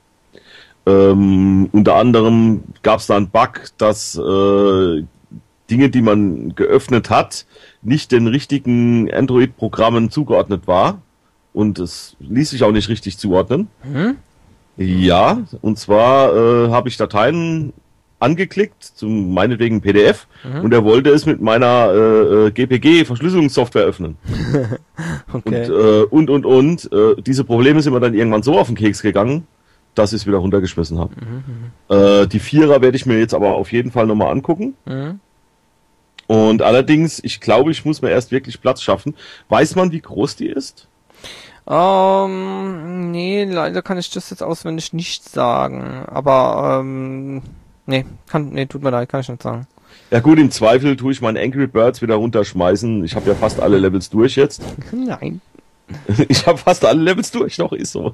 Ähm, unter anderem gab es da einen Bug, dass äh, Dinge, die man geöffnet hat, nicht den richtigen Android-Programmen zugeordnet war. Und es ließ sich auch nicht richtig zuordnen. Mhm. Ja, und zwar äh, habe ich Dateien angeklickt, zum meinetwegen P D F, Mhm. und er wollte es mit meiner äh, äh, G P G-Verschlüsselungssoftware öffnen. Okay. Und, äh, und, und, und. Äh, diese Probleme sind mir dann irgendwann so auf den Keks gegangen, dass ich es wieder runtergeschmissen habe. Mhm. Äh, die Vierer werde ich mir jetzt aber auf jeden Fall nochmal angucken. Mhm. Und allerdings, ich glaube, ich muss mir erst wirklich Platz schaffen. Weiß man, wie groß die ist? Ähm, nee, leider kann ich das jetzt auswendig nicht sagen. Aber, ähm, nee, kann, nee, tut mir leid, kann ich nicht sagen. Ja gut, im Zweifel tue ich meine Angry Birds wieder runterschmeißen. Ich habe ja fast alle Levels durch jetzt. Nein. Ich habe fast alle Levels durch, noch ist so.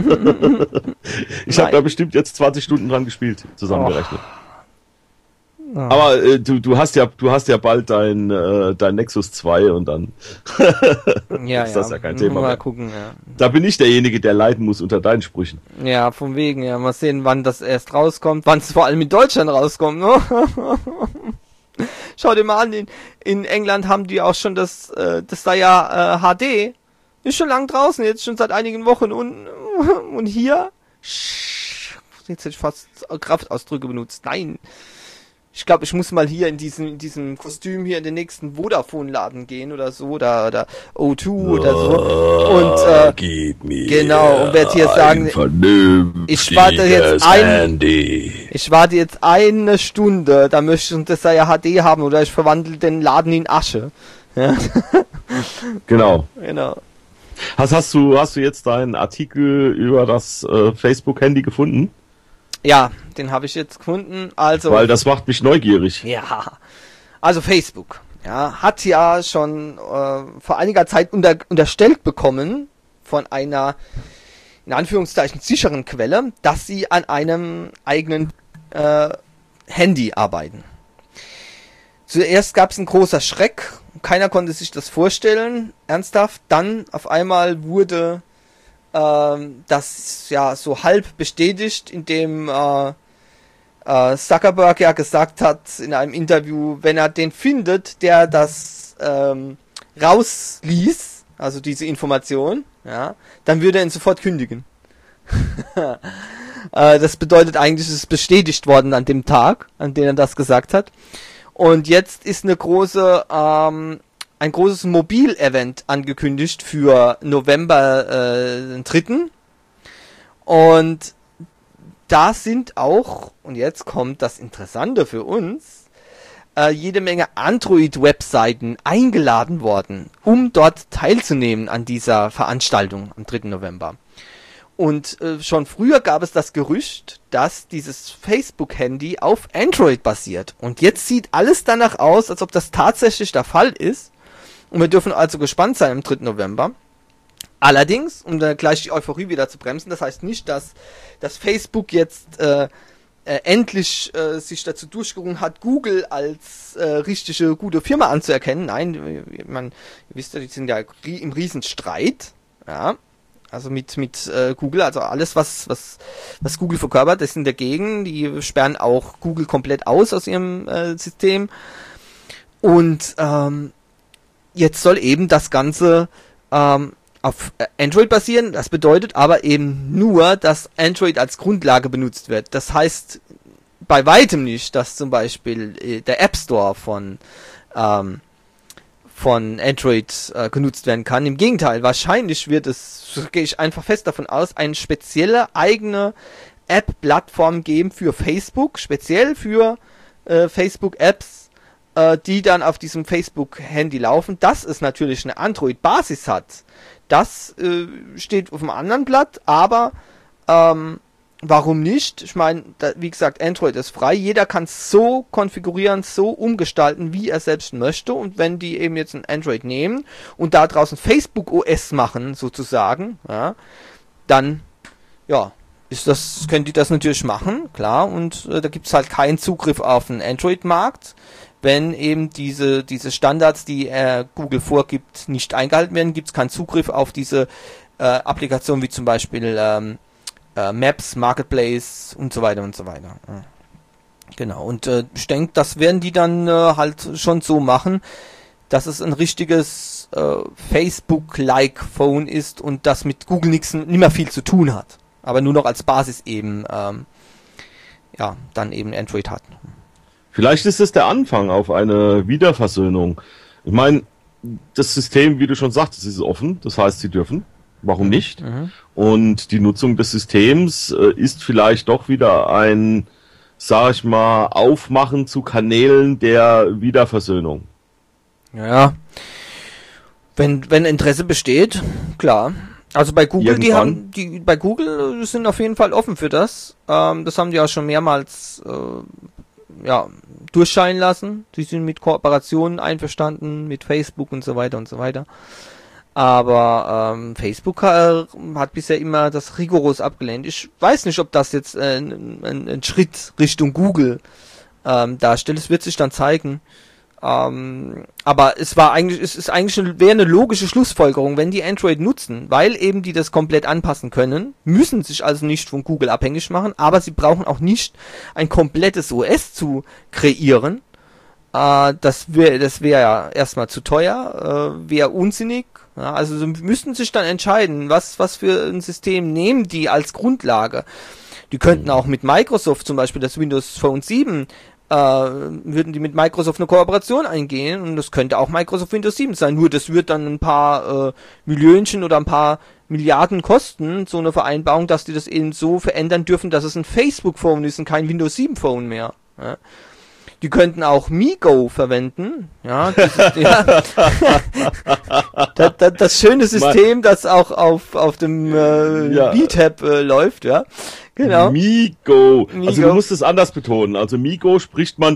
Ich habe Nein. da bestimmt jetzt zwanzig Stunden dran gespielt, zusammengerechnet. Ja. Aber äh, du, du hast ja, du hast ja bald dein, äh, dein Nexus zwei und dann ja, ist das ja kein Thema mal mehr. gucken, ja. Da bin ich derjenige, der leiden muss unter deinen Sprüchen. Ja, von wegen, ja. Mal sehen, wann das erst rauskommt, wann es vor allem in Deutschland rauskommt, ne? Schau dir mal an, in, in England haben die auch schon das, äh, das da ja äh, H D. Ist schon lang draußen, jetzt schon seit einigen Wochen und, und hier, jetzt hätte ich fast Kraftausdrücke benutzt, nein. Ich glaube, ich muss mal hier in diesem, in diesem Kostüm hier in den nächsten Vodafone-Laden gehen oder so, oder, oder O zwei oder so. Und, äh, Gib mir genau, und werde hier sagen, ich warte jetzt ein, ich warte jetzt eine Stunde, da möchte ich das ja H D haben, oder ich verwandle den Laden in Asche. Ja. Genau. Genau. Hast, hast du, hast du jetzt deinen Artikel über das äh, Facebook-Handy gefunden? Ja, den habe ich jetzt gefunden. Also, weil das macht mich neugierig. Ja, also Facebook, ja, hat ja schon äh, vor einiger Zeit unter, unterstellt bekommen von einer, in Anführungszeichen, sicheren Quelle, dass sie an einem eigenen äh, Handy arbeiten. Zuerst gab es einen großer Schreck, keiner konnte sich das vorstellen, ernsthaft. Dann auf einmal wurde ähm, das ja so halb bestätigt, indem äh, äh, Zuckerberg ja gesagt hat in einem Interview, wenn er den findet, der das ähm, rausließ, also diese Information, ja, dann würde er ihn sofort kündigen. äh, das bedeutet eigentlich, es ist bestätigt worden an dem Tag, an dem er das gesagt hat. Und jetzt ist eine große, ähm, ein großes Mobil-Event angekündigt für November äh, dritten. Und da sind auch, und jetzt kommt das Interessante für uns, äh, jede Menge Android-Webseiten eingeladen worden, um dort teilzunehmen an dieser Veranstaltung am dritten November. Und äh, schon früher gab es das Gerücht, dass dieses Facebook-Handy auf Android basiert. Und jetzt sieht alles danach aus, als ob das tatsächlich der Fall ist. Und wir dürfen also gespannt sein am dritten November. Allerdings, um dann gleich die Euphorie wieder zu bremsen, das heißt nicht, dass, dass Facebook jetzt äh, äh, endlich äh, sich dazu durchgerungen hat, Google als äh, richtige, gute Firma anzuerkennen. Nein, man, ihr wisst ja, die sind ja im Riesenstreit. Ja. Also mit mit äh, Google, also alles, was was was Google verkörpert, das sind dagegen. Die sperren auch Google komplett aus aus ihrem äh, System. Und ähm, jetzt soll eben das Ganze ähm, auf Android basieren. Das bedeutet aber eben nur, dass Android als Grundlage benutzt wird. Das heißt bei weitem nicht, dass zum Beispiel äh, der App Store von ähm, von Android äh, genutzt werden kann. Im Gegenteil, wahrscheinlich wird es, so gehe ich einfach fest davon aus, eine spezielle eigene App-Plattform geben für Facebook, speziell für äh, Facebook-Apps, äh, die dann auf diesem Facebook-Handy laufen. Dass es natürlich eine Android-Basis hat, das äh, steht auf einem anderen Blatt, aber ähm, warum nicht? Ich meine, wie gesagt, Android ist frei. Jeder kann es so konfigurieren, so umgestalten, wie er selbst möchte. Und wenn die eben jetzt ein Android nehmen und da draußen Facebook O S machen, sozusagen, ja, dann, ja, ist das, können die das natürlich machen, klar. Und äh, da gibt es halt keinen Zugriff auf den Android-Markt, wenn eben diese, diese Standards, die äh, Google vorgibt, nicht eingehalten werden. Gibt es keinen Zugriff auf diese äh, Applikationen wie zum Beispiel ähm, Maps, Marketplace und so weiter und so weiter. Ja. Genau, und äh, ich denke, das werden die dann äh, halt schon so machen, dass es ein richtiges äh, Facebook-like Phone ist und das mit Google nichts, nicht mehr viel zu tun hat. Aber nur noch als Basis eben, ähm, ja, dann eben Android hat. Vielleicht ist es der Anfang auf eine Wiederversöhnung. Ich meine, das System, wie du schon sagtest, ist offen, das heißt, sie dürfen. Warum nicht? Mhm. Und die Nutzung des Systems äh, ist vielleicht doch wieder ein, sag ich mal, Aufmachen zu Kanälen der Wiederversöhnung. Ja, wenn wenn Interesse besteht, klar. Also bei Google, Irgendwann. die haben die bei Google sind auf jeden Fall offen für das. Ähm, das haben die auch schon mehrmals äh, ja durchscheinen lassen. Die sind mit Kooperationen einverstanden, mit Facebook und so weiter und so weiter. Aber ähm, Facebook äh, hat bisher immer das rigoros abgelehnt. Ich weiß nicht, ob das jetzt äh, ein, ein Schritt Richtung Google ähm, darstellt. Es wird sich dann zeigen. Ähm, aber es war eigentlich, es ist eigentlich eine, wäre eine logische Schlussfolgerung, wenn die Android nutzen, weil eben die das komplett anpassen können, müssen sich also nicht von Google abhängig machen, aber sie brauchen auch nicht ein komplettes O S zu kreieren. Äh, das wäre, das wäre ja erstmal zu teuer, äh, wäre unsinnig. Ja, also sie müssten sich dann entscheiden, was, was für ein System nehmen die als Grundlage. Die könnten auch mit Microsoft zum Beispiel das Windows Phone sieben äh, würden die mit Microsoft eine Kooperation eingehen und das könnte auch Microsoft Windows sieben sein, nur das wird dann ein paar äh, Millionchen oder ein paar Milliarden kosten, so eine Vereinbarung, dass die das eben so verändern dürfen, dass es ein Facebook-Phone ist und kein Windows sieben Phone mehr. Ja. Die könnten auch MeGo verwenden, ja, dieses, ja. das, das, das schöne System, das auch auf auf dem äh, ja. B-Tab äh, läuft, ja, genau. MeGo. MeGo. Also du musst es anders betonen. Also MeGo spricht man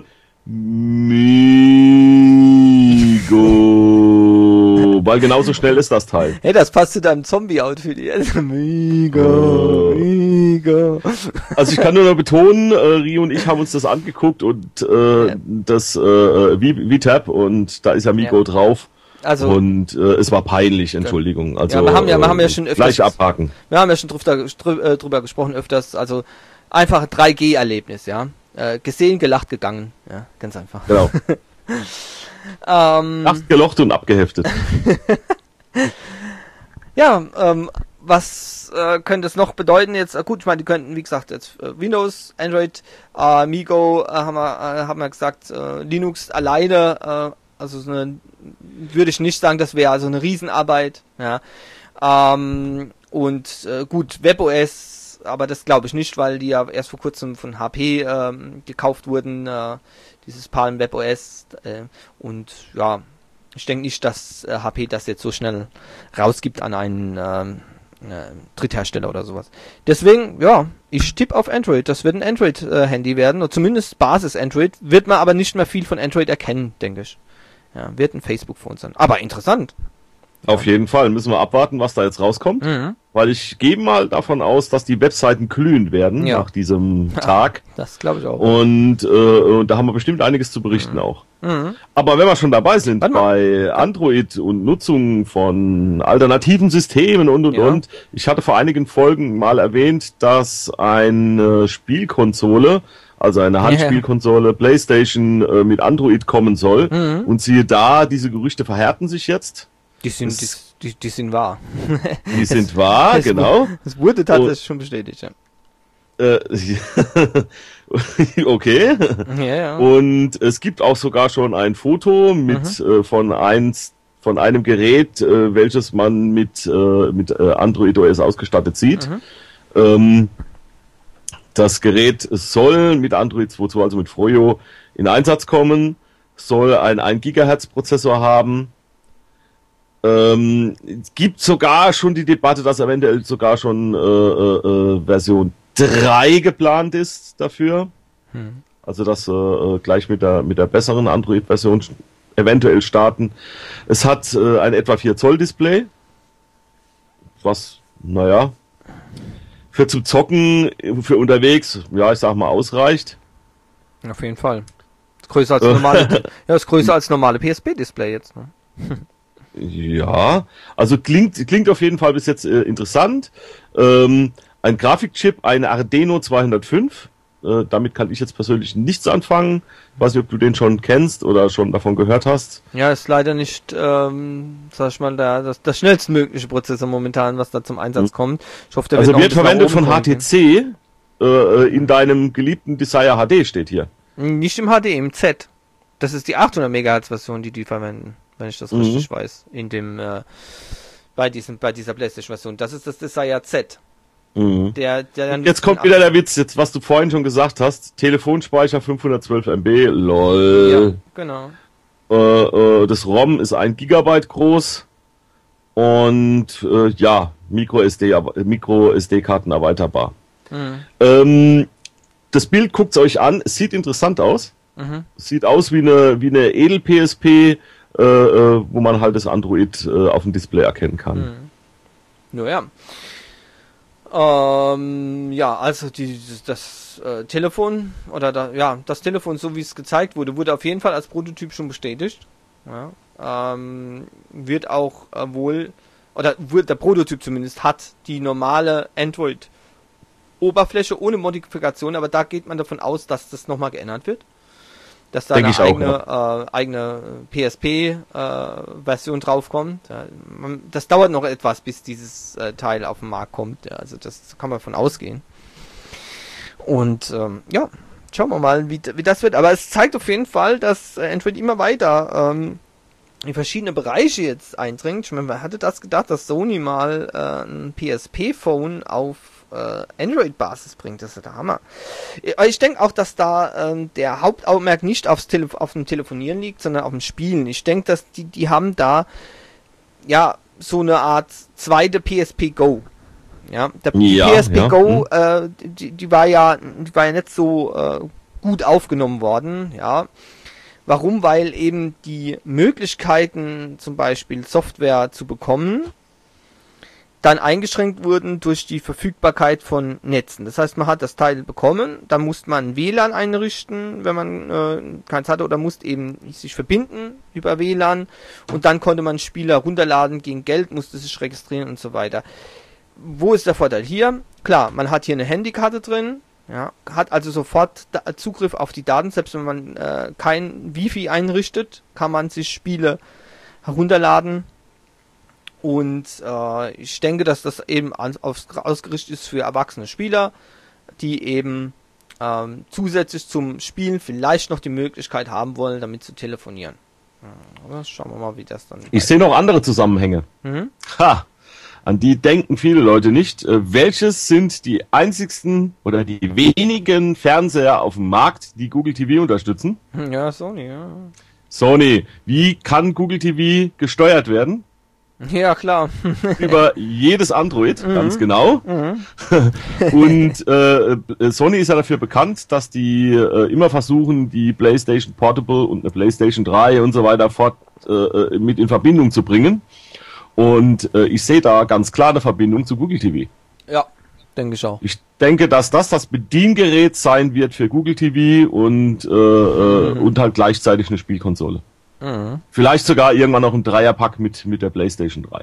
MeGo, weil genauso schnell ist das Teil. Hey, das passt zu deinem Zombie-Outfit jetzt. MeGo, MeGo. Also ich kann nur noch betonen, äh, Rio und ich haben uns das angeguckt und äh, ja. das äh, V-Tab und da ist ja MeGo ja. drauf. Also, und äh, es war peinlich, Entschuldigung. Also ja, wir haben ja, wir haben ja schon öfters gleich abhaken. Wir haben ja schon drüber, drüber gesprochen öfters. Also einfach ein drei G Erlebnis, ja. Äh, gesehen, gelacht, gegangen, ja, ganz einfach. Genau. ähm, Nachts gelocht und abgeheftet. Ja, ähm, was äh, könnte es noch bedeuten jetzt? Äh, gut, ich meine, die könnten, wie gesagt, jetzt äh, Windows, Android, äh, MeGo, äh, haben wir, äh, haben wir gesagt, äh, Linux alleine, äh, also so eine, würde ich nicht sagen, das wäre also eine Riesenarbeit, ja. Ähm, und äh, gut, WebOS, aber das glaube ich nicht, weil die ja erst vor kurzem von H P ähm, gekauft wurden, äh, dieses Palm WebOS, äh, und ja, ich denke nicht, dass äh, H P das jetzt so schnell rausgibt an einen ähm, äh, Dritthersteller oder sowas. Deswegen, ja, ich tippe auf Android. Das wird ein Android-Handy äh, werden, oder zumindest Basis-Android. Wird man aber nicht mehr viel von Android erkennen, denke ich. Ja, wird ein Facebook-Phone sein. Aber interessant. Auf ja. jeden Fall. Müssen wir abwarten, was da jetzt rauskommt. Mhm. Weil ich gehe mal davon aus, dass die Webseiten glühen werden ja. nach diesem Tag. Das glaube ich auch. Und, äh, und da haben wir bestimmt einiges zu berichten mhm. auch. Mhm. Aber wenn wir schon dabei sind bei Android und Nutzung von alternativen Systemen und und ja. und, ich hatte vor einigen Folgen mal erwähnt, dass eine Spielkonsole, also eine Handspielkonsole, PlayStation äh, mit Android kommen soll. Mhm. Und siehe da, diese Gerüchte verhärten sich jetzt. Die sind, die, die, die sind wahr. Die sind es, wahr, es genau. Es wurde tatsächlich schon bestätigt, ja. Äh, okay. Ja, ja. Und es gibt auch sogar schon ein Foto mit mhm. äh, von eins von einem Gerät, äh, welches man mit äh, mit äh, Android O S ausgestattet sieht. Mhm. Ähm, das Gerät soll mit Android zwei Punkt zwei, also mit Froyo, in Einsatz kommen, soll einen ein Gigahertz Prozessor haben. Ähm, es gibt sogar schon die Debatte, dass eventuell sogar schon äh, äh, Version drei geplant ist dafür. Hm. Also dass äh, gleich mit der mit der besseren Android-Version eventuell starten. Es hat äh, ein etwa vier Zoll Display, was, naja, für zum Zocken, für unterwegs, ja, ich sag mal, ausreicht. Auf jeden Fall. Ist größer als normale, ja, ist größer als normale P S P-Display jetzt, ne? Ja, also klingt klingt auf jeden Fall bis jetzt äh, interessant. Ähm, ein Grafikchip, ein Ardeno zweihundertfünf. Äh, damit kann ich jetzt persönlich nichts anfangen. Ich weiß nicht, ob du den schon kennst oder schon davon gehört hast. Ja, ist leider nicht, ähm, sag ich mal, der, das, das schnellstmögliche Prozessor momentan, was da zum Einsatz mhm. kommt. Ich hoffe, der also wird, wird verwendet von H T C. Äh, in deinem geliebten Desire H D steht hier. Nicht im H D, im Z. Das ist die achthundert Megahertz Version, die die verwenden, wenn ich das mhm. richtig weiß. In dem, äh, bei diesem, bei dieser PlayStation Version. Das ist das Desire Z. Mhm. Der, der dann jetzt kommt wieder der Witz, jetzt, was du vorhin schon gesagt hast. Telefonspeicher fünfhundertzwölf Megabyte, lol. Ja, genau. Äh, äh, das ROM ist ein Gigabyte groß. Und, äh, ja, Micro S D, Micro S D-Karten erweiterbar. Mhm. Ähm, das Bild guckt's euch an, es sieht interessant aus. Mhm. Sieht aus wie eine, wie eine Edel-P S P, äh, äh, wo man halt das Android äh, auf dem Display erkennen kann. Mhm. Naja. Ähm, ja, also die, das äh, Telefon oder da, ja, das Telefon, so wie es gezeigt wurde, wurde auf jeden Fall als Prototyp schon bestätigt. Ja, ähm, wird auch äh, wohl, oder wird der Prototyp zumindest, hat die normale Android-Oberfläche ohne Modifikation, aber da geht man davon aus, dass das nochmal geändert wird. Dass da Denk eine eigene, auch, ja. äh, eigene P S P-Version äh, draufkommt. Ja, man, das dauert noch etwas, bis dieses äh, Teil auf den Markt kommt. Ja, also das kann man von ausgehen. Und ähm, ja, schauen wir mal, wie, wie das wird. Aber es zeigt auf jeden Fall, dass äh, Android immer weiter ähm, in verschiedene Bereiche jetzt eindringt. Ich meine, wer hatte das gedacht, dass Sony mal äh, ein P S P-Phone auf Android-Basis bringt, das ist der Hammer. Ich denke auch, dass da ähm, der Hauptaugenmerk nicht aufs Tele auf dem Telefonieren liegt, sondern auf dem Spielen. Ich denke, dass die, die haben da ja so eine Art zweite P S P Go. Ja, der ja, P S P ja. Go, äh, die, die war ja, die war ja nicht so äh, gut aufgenommen worden. Ja, warum? Weil eben die Möglichkeiten, zum Beispiel Software zu bekommen, dann eingeschränkt wurden durch die Verfügbarkeit von Netzen. Das heißt, man hat das Teil bekommen, dann musste man W L A N einrichten, wenn man äh, keins hatte, oder musste eben sich verbinden über W L A N, und dann konnte man Spieler runterladen gegen Geld, musste sich registrieren und so weiter. Wo ist der Vorteil hier? Klar, man hat hier eine Handykarte drin, ja, hat also sofort da- Zugriff auf die Daten, selbst wenn man äh, kein Wifi einrichtet, kann man sich Spiele herunterladen. Und äh, ich denke, dass das eben aus, ausgerichtet ist für erwachsene Spieler, die eben ähm, zusätzlich zum Spielen vielleicht noch die Möglichkeit haben wollen, damit zu telefonieren. Ja, aber schauen wir mal, wie das dann... Ich sehe noch andere Zusammenhänge. Mhm. Ha! An die denken viele Leute nicht. Äh, welches sind die einzigsten oder die wenigen Fernseher auf dem Markt, die Google T V unterstützen? Ja, Sony, ja. Sony. Wie kann Google T V gesteuert werden? Ja, klar. Über jedes Android, mhm. ganz genau. Mhm. Und äh, Sony ist ja dafür bekannt, dass die äh, immer versuchen, die PlayStation Portable und eine PlayStation drei und so weiter fort äh, mit in Verbindung zu bringen. Und äh, ich sehe da ganz klar eine Verbindung zu Google T V. Ja, denke ich auch. Ich denke, dass das das Bediengerät sein wird für Google T V und, äh, mhm. und halt gleichzeitig eine Spielkonsole. Mhm. Vielleicht sogar irgendwann noch ein Dreierpack mit, mit der PlayStation drei.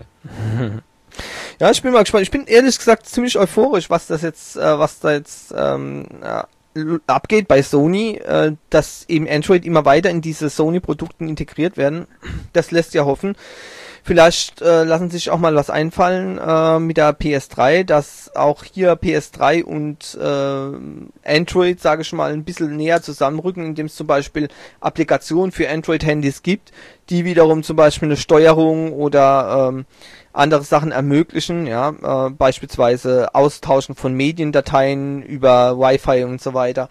Ja, ich bin mal gespannt. Ich bin ehrlich gesagt ziemlich euphorisch, was das jetzt, äh, was da jetzt ähm, ja, abgeht bei Sony, äh, dass eben Android immer weiter in diese Sony-Produkten integriert werden. Das lässt ja hoffen. Vielleicht äh, lassen sich auch mal was einfallen äh, mit der P S drei, dass auch hier P S drei und äh, Android, sage ich mal, ein bisschen näher zusammenrücken, indem es zum Beispiel Applikationen für Android-Handys gibt, die wiederum zum Beispiel eine Steuerung oder ähm, andere Sachen ermöglichen, ja, äh, beispielsweise Austauschen von Mediendateien über Wi-Fi und so weiter.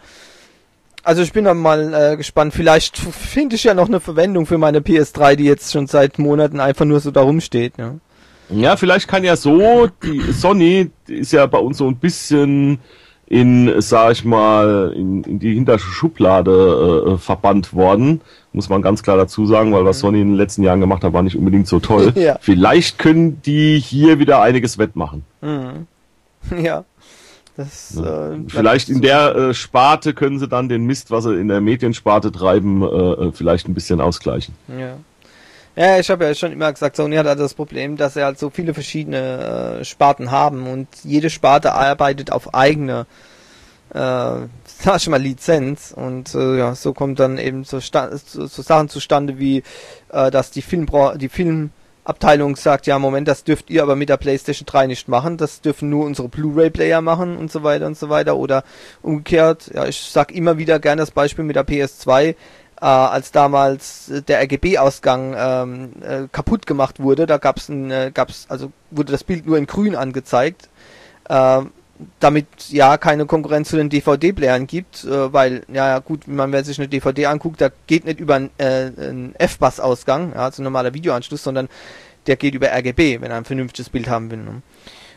Also ich bin dann mal äh, gespannt, vielleicht finde ich ja noch eine Verwendung für meine P S drei, die jetzt schon seit Monaten einfach nur so da rumsteht. Ja, ja, vielleicht kann ja so, die Sony die ist ja bei uns so ein bisschen in, sag ich mal, in, in die hinterste Schublade äh, verbannt worden, muss man ganz klar dazu sagen, weil was Sony in den letzten Jahren gemacht hat, war nicht unbedingt so toll. Ja. Vielleicht können die hier wieder einiges wettmachen. Mhm. Ja. Das, äh, vielleicht in der äh, Sparte können sie dann den Mist, was sie in der Mediensparte treiben, äh, vielleicht ein bisschen ausgleichen. Ja, ja, ich habe ja schon immer gesagt, Sony hat halt das Problem, dass sie halt so viele verschiedene äh, Sparten haben und jede Sparte arbeitet auf eigene, äh, sag ich mal, Lizenz, und äh, ja, so kommt dann eben so, so, so Sachen zustande wie, äh, dass die Filmbra die Film Abteilung sagt, ja, Moment, das dürft ihr aber mit der PlayStation drei nicht machen, das dürfen nur unsere Blu-ray-Player machen und so weiter und so weiter, oder umgekehrt. Ja, ich sag immer wieder gerne das Beispiel mit der P S zwei, äh, als damals der R G B-Ausgang ähm, äh, kaputt gemacht wurde, da gab's ein, äh, gab's, also wurde das Bild nur in grün angezeigt, äh, damit ja keine Konkurrenz zu den D V D-Playern gibt, äh, weil, ja gut, wenn man wer sich eine D V D anguckt, da geht nicht über einen, äh, einen F-Bus-Ausgang, ja, also ein normaler Videoanschluss, sondern der geht über R G B, wenn er ein vernünftiges Bild haben will. Ne?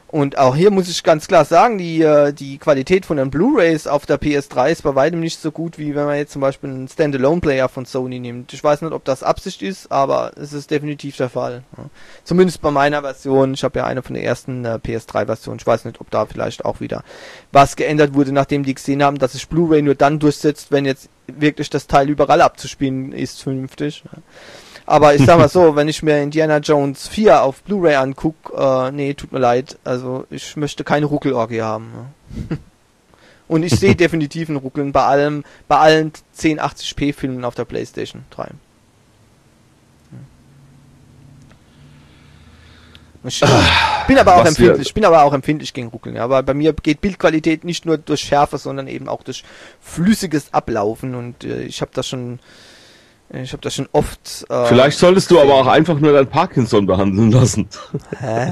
Und auch hier muss ich ganz klar sagen, die äh, die Qualität von den Blu-Rays auf der P S drei ist bei weitem nicht so gut, wie wenn man jetzt zum Beispiel einen Standalone-Player von Sony nimmt. Ich weiß nicht, ob das Absicht ist, aber es ist definitiv der Fall. Ja. Zumindest bei meiner Version. Ich habe ja eine von der ersten äh, P S drei Version. Ich weiß nicht, ob da vielleicht auch wieder was geändert wurde, nachdem die gesehen haben, dass sich Blu-Ray nur dann durchsetzt, wenn jetzt wirklich das Teil überall abzuspielen ist, vernünftig. Ja. Aber ich sag mal so, wenn ich mir Indiana Jones vier auf Blu-Ray anguck, äh, nee, tut mir leid, also ich möchte keine Ruckelorgie haben. Ne? Und ich sehe definitiv ein Ruckeln bei allem, bei allen zehn achtzig p Filmen auf der PlayStation drei. Ich bin aber auch Was empfindlich, wir- ich bin aber auch empfindlich gegen Ruckeln. Ja. Aber bei mir geht Bildqualität nicht nur durch Schärfe, sondern eben auch durch flüssiges Ablaufen. Und äh, ich habe das schon, ich habe das schon oft. Äh, Vielleicht solltest du aber auch einfach nur dein Parkinson behandeln lassen. Hä?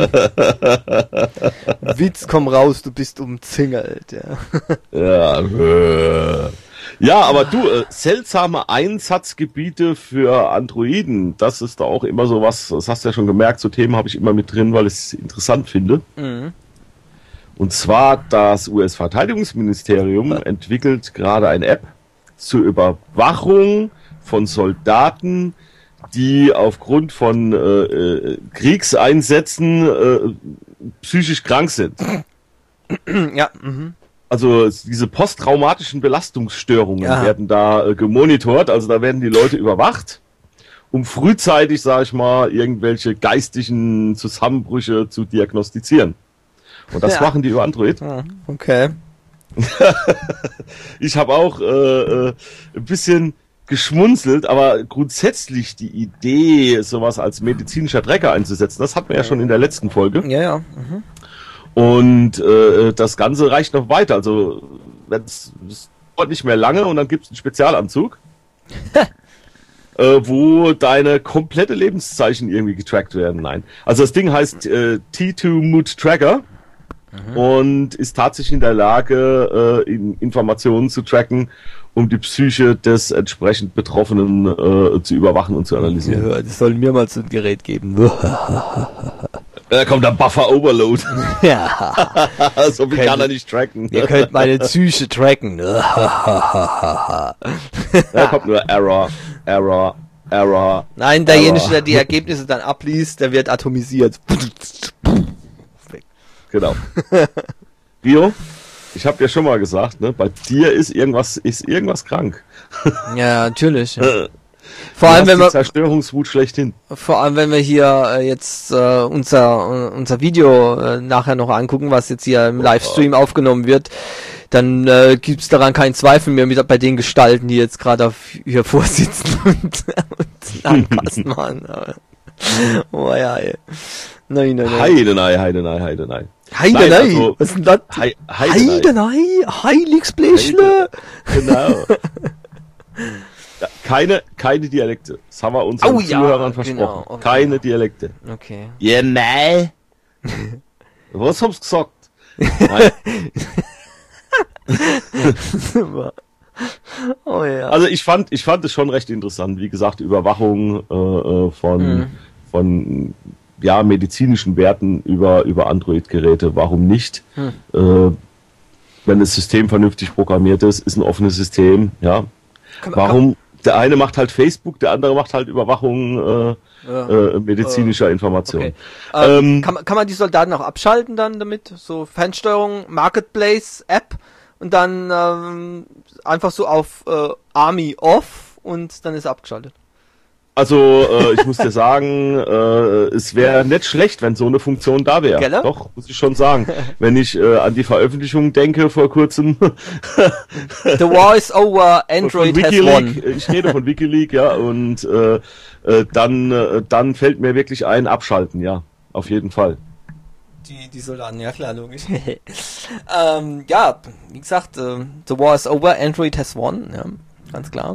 Witz, komm raus, du bist umzingelt. Ja. Ja, äh. ja, aber du, äh, seltsame Einsatzgebiete für Androiden, das ist da auch immer so was, das hast du ja schon gemerkt, so Themen habe ich immer mit drin, weil ich es interessant finde. Mhm. Und zwar das U S-Verteidigungsministerium entwickelt gerade eine App zur Überwachung von Soldaten, die aufgrund von äh, äh, Kriegseinsätzen äh, psychisch krank sind. Ja, mhm. Also diese posttraumatischen Belastungsstörungen Ja. werden da äh, gemonitort, also da werden die Leute überwacht, um frühzeitig, sage ich mal, irgendwelche geistigen Zusammenbrüche zu diagnostizieren. Und das Ja. machen die über Android. Ja, okay. Ich habe auch äh, äh, ein bisschen geschmunzelt, aber grundsätzlich die Idee, sowas als medizinischer Tracker einzusetzen, das hatten wir ja schon in der letzten Folge. Ja, ja. Mhm. Und äh, das Ganze reicht noch weiter. Also es dauert nicht mehr lange und dann gibt es einen Spezialanzug, äh, wo deine komplette Lebenszeichen irgendwie getrackt werden. Nein. Also das Ding heißt äh, T zwei Mood Tracker mhm. und ist tatsächlich in der Lage, äh, in Informationen zu tracken, um die Psyche des entsprechend Betroffenen äh, zu überwachen und zu analysieren. Ja, das soll mir mal so ein Gerät geben. Da kommt der Buffer Overload. Ja. So viel Könnt- kann er nicht tracken. Ihr könnt meine Psyche tracken. Da kommt nur Error, Error, Error. Nein, derjenige, der die Ergebnisse dann abliest, der wird atomisiert. Weg. Genau. Rio, ich habe dir schon mal gesagt, ne, bei dir ist irgendwas, ist irgendwas krank. Ja, natürlich. Ja. Äh, Vor du allem, hast wenn die wir, Zerstörungswut schlechthin. vor allem, wenn wir hier äh, jetzt äh, unser äh, unser Video äh, nachher noch angucken, was jetzt hier im Livestream aufgenommen wird, dann äh, gibt's daran keinen Zweifel mehr mit bei den Gestalten, die jetzt gerade auf- hier vorsitzen und, und anpassen machen. Aber- Oh ja, ey. Nein, nein, nein. Heidenei, Heidenei, Heidenei. Heidenei, Nein, also- was ist denn das? Hei- Heidenei. Heidenei, Heiligsblechle. Genau. Ja, keine, keine Dialekte. Das haben wir unseren Oh ja, Zuhörern versprochen. genau. Oh, keine ja. Dialekte. Okay. Ja, nein. Was haben's gesagt? Nein. Oh ja. Also ich fand, ich fand es schon recht interessant. Wie gesagt, Überwachung äh, äh, von, Mhm. von ja, medizinischen Werten über, über Android-Geräte. Warum nicht? Hm. Äh, wenn das System vernünftig programmiert ist, ist ein offenes System. Ja. Kann man- Warum? Der eine macht halt Facebook, der andere macht halt Überwachung äh, Ja. äh, medizinischer Informationen. Okay. Ähm, Ähm, kann, man- kann man die Soldaten auch abschalten dann damit? So Fernsteuerung, Marketplace, App und dann ähm, einfach so auf äh, Army off und dann ist er abgeschaltet. Also äh, ich muss dir sagen, äh, es wäre nicht schlecht, wenn so eine Funktion da wäre. Gell? Doch, muss ich schon sagen. Wenn ich äh, an die Veröffentlichung denke vor kurzem. The war is over, von Android has WikiLeaks, won. ich rede von WikiLeaks, ja, und äh, äh, dann, äh, dann fällt mir wirklich ein, abschalten, ja, auf jeden Fall. Die, die Soldaten, ja klar, logisch. ähm, ja, wie gesagt, äh, the war is over, Android has won, ja, ganz klar.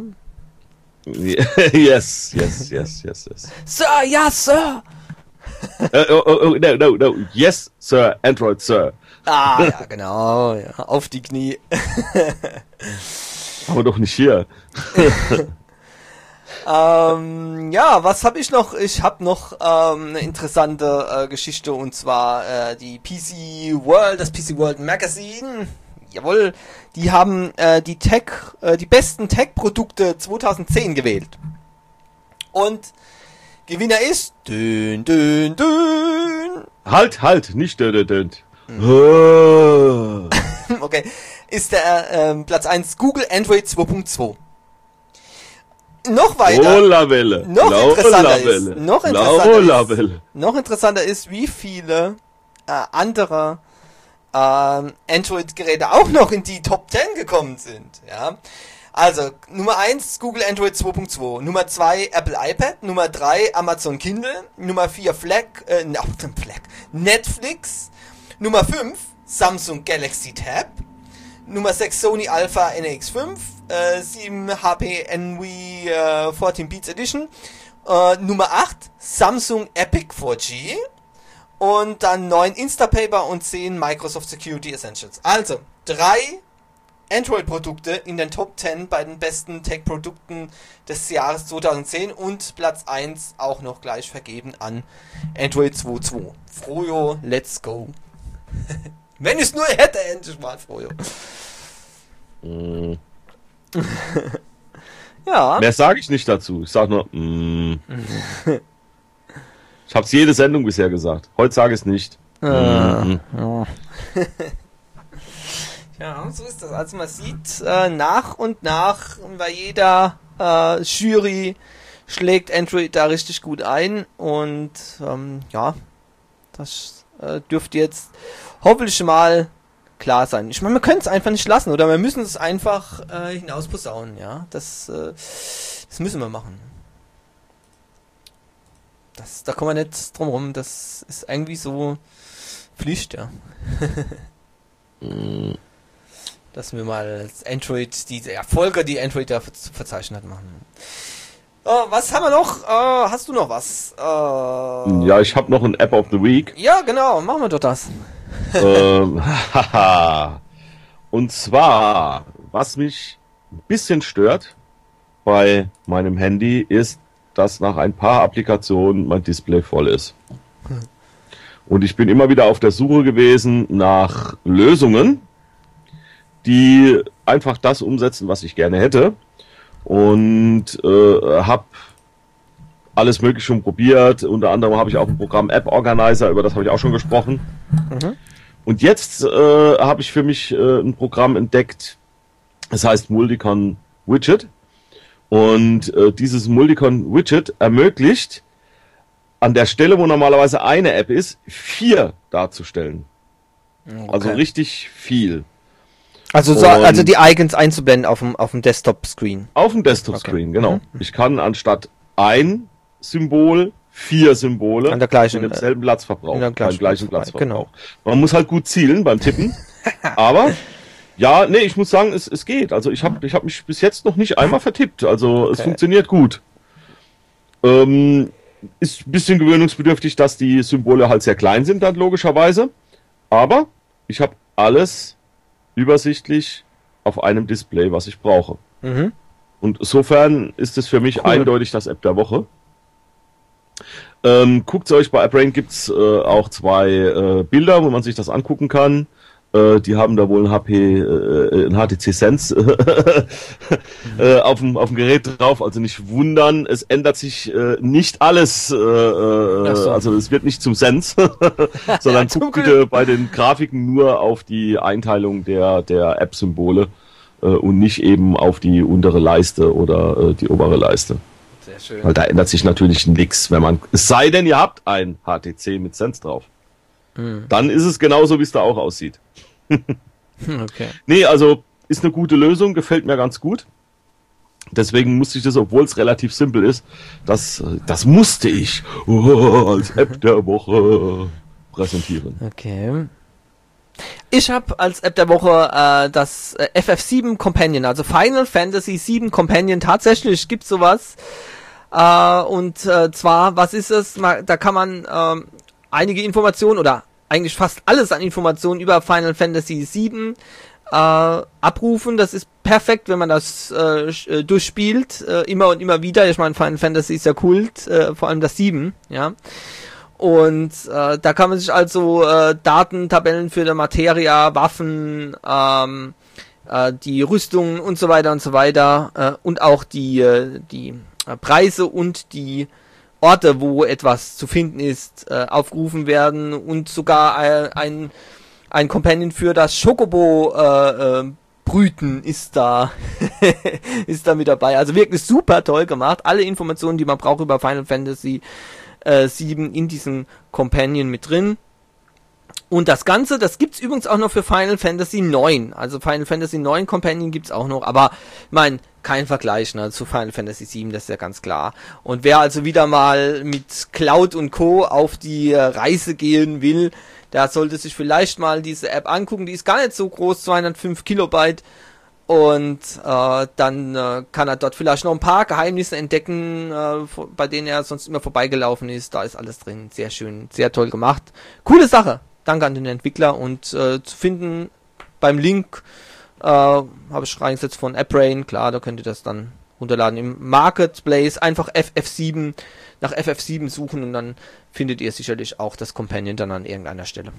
Yes, yes, yes, yes, yes. Sir, ja, Sir! Uh, oh, oh, oh, no, no, no. Yes, Sir, Android, Sir. Ah, ja, genau, ja, auf die Knie. Aber doch nicht hier. ähm, ja, was habe ich noch? Ich habe noch ähm, eine interessante äh, Geschichte, und zwar äh, die P C World, das P C World Magazine. Jawohl, die haben äh, die Tech, äh, die besten Tech-Produkte zwanzig zehn gewählt. Und Gewinner ist dün, dün, dün. Halt, halt, nicht dün, dün, dün. Hm. Okay, ist der ähm, Platz eins Google Android zwei Punkt zwei. Noch weiter, Welle. noch Laula interessanter Welle. ist, noch interessanter Laula ist, Welle. noch interessanter ist, wie viele äh, andere ähm, Android-Geräte auch noch in die Top zehn gekommen sind. Ja, also Nummer eins Google Android zwei Punkt zwei, Nummer zwei Apple iPad, Nummer drei Amazon Kindle, Nummer vier Flag, äh, no, Flag, Netflix, Nummer fünf Samsung Galaxy Tab, Nummer sechs Sony Alpha N X fünf, äh, sieben H P Envy äh, vierzehn Beats Edition, äh, Nummer acht Samsung Epic vier G und dann neun Instapaper und zehn Microsoft Security Essentials. Also drei Android-Produkte in den Top zehn bei den besten Tech-Produkten des Jahres zwanzig zehn und Platz eins auch noch gleich vergeben an Android zwei Punkt zwei. Frojo, let's go. Wenn ich es nur hätte, endlich mal Frojo. Mm. Ja. Mehr sage ich nicht dazu. Ich sage nur, mm. Ich habe es jede Sendung bisher gesagt. Heute sage ich es nicht. Äh, mm. ja. Ja, so ist das. Also man sieht äh, nach und nach bei jeder äh, Jury schlägt Android da richtig gut ein, und ähm, ja, das äh, dürfte jetzt hoffentlich mal klar sein. Ich meine, wir können es einfach nicht lassen, oder wir müssen es einfach äh, hinausposaunen, ja. Das, äh, das müssen wir machen. Das, da kommen wir nicht drum rum. Das ist irgendwie so Pflicht, ja. Mm. Dass wir mal das Android, diese Erfolge, die Android da verzeichnet machen. Oh, was haben wir noch? Uh, hast du noch was? Uh, Ja, ich habe noch ein App of the Week. Ja, genau, machen wir doch das. ähm, haha. Und zwar, was mich ein bisschen stört bei meinem Handy, ist, dass nach ein paar Applikationen mein Display voll ist. Hm. Und ich bin immer wieder auf der Suche gewesen nach Lösungen, die einfach das umsetzen, was ich gerne hätte. Und äh, habe alles Mögliche schon probiert. Unter anderem habe ich auch ein Programm App Organizer, über das habe ich auch schon gesprochen. Mhm. Und jetzt äh, habe ich für mich äh, ein Programm entdeckt, das heißt Multicon Widget. Und äh, dieses Multicon Widget ermöglicht, an der Stelle, wo normalerweise eine App ist, vier darzustellen. Okay. Also richtig viel. Also so, also die Icons einzublenden auf dem auf dem Desktop-Screen. Auf dem Desktop-Screen, okay. Genau. Mhm. Ich kann anstatt ein Symbol vier Symbole an der gleichen, mit demselben Platzverbrauch, beim gleichen, gleichen Platzverbrauch. Genau. Man muss halt gut zielen beim Tippen, aber ja, nee, ich muss sagen, es, es geht. Also ich habe ich hab mich bis jetzt noch nicht einmal vertippt. Also okay. Es funktioniert gut. Ähm, ist ein bisschen gewöhnungsbedürftig, dass die Symbole halt sehr klein sind, dann logischerweise. Aber ich habe alles übersichtlich auf einem Display, was ich brauche. Mhm. Und insofern ist es für mich cool. Eindeutig das App der Woche. Ähm, guckt euch, bei AppRain gibt's äh, auch zwei äh, Bilder, wo man sich das angucken kann. Äh, die haben da wohl ein H P, äh, ein H T C Sense äh, auf dem auf dem Gerät drauf. Also nicht wundern, es ändert sich äh, nicht alles. Äh, äh, so. Also es wird nicht zum Sense, sondern guckt bitte bei den Grafiken nur auf die Einteilung der der App-Symbole äh, und nicht eben auf die untere Leiste oder äh, die obere Leiste. Sehr schön. Weil da ändert sich natürlich nichts, wenn man, es sei denn, ihr habt ein H T C mit Sense drauf. Hm. Dann ist es genauso, wie es da auch aussieht. Okay. Nee, also ist eine gute Lösung, gefällt mir ganz gut. Deswegen musste ich das, obwohl es relativ simpel ist, das, das musste ich oh, als App der Woche präsentieren. Okay. Ich habe als App der Woche äh, das äh, F F sieben Companion, also Final Fantasy sieben Companion. Tatsächlich gibt's sowas. Äh, und äh, zwar, was ist es? Da kann man äh, einige Informationen oder eigentlich fast alles an Informationen über Final Fantasy sieben äh, abrufen. Das ist perfekt, wenn man das äh, durchspielt, äh, immer und immer wieder. Ich meine, Final Fantasy ist ja Kult, äh, vor allem das sieben, ja. Und äh, da kann man sich also äh, Datentabellen für die Materia, Waffen, ähm, äh, die Rüstungen und so weiter und so weiter äh, und auch die, äh, die äh, Preise und die Orte, wo etwas zu finden ist, äh, aufgerufen werden und sogar äh, ein, ein Companion für das Schokobo äh, äh, Brüten ist da ist da mit dabei. Also wirklich super toll gemacht. Alle Informationen, die man braucht über Final Fantasy äh, sieben in diesem Companion mit drin. Und das Ganze, das gibt's übrigens auch noch für Final Fantasy neun. Also Final Fantasy neun Companion gibt's auch noch, aber ich meine, kein Vergleich, ne, zu Final Fantasy sieben, das ist ja ganz klar. Und wer also wieder mal mit Cloud und Co. auf die äh, Reise gehen will, der sollte sich vielleicht mal diese App angucken. Die ist gar nicht so groß, zweihundertfünf Kilobyte. Und äh, dann äh, kann er dort vielleicht noch ein paar Geheimnisse entdecken, äh, bei denen er sonst immer vorbeigelaufen ist. Da ist alles drin. Sehr schön, sehr toll gemacht. Coole Sache. Danke an den Entwickler. Und äh, zu finden beim Link äh, habe ich reingesetzt von AppRain. Klar, da könnt ihr das dann runterladen. Im Marketplace einfach F F sieben, nach F F sieben suchen und dann findet ihr sicherlich auch das Companion dann an irgendeiner Stelle.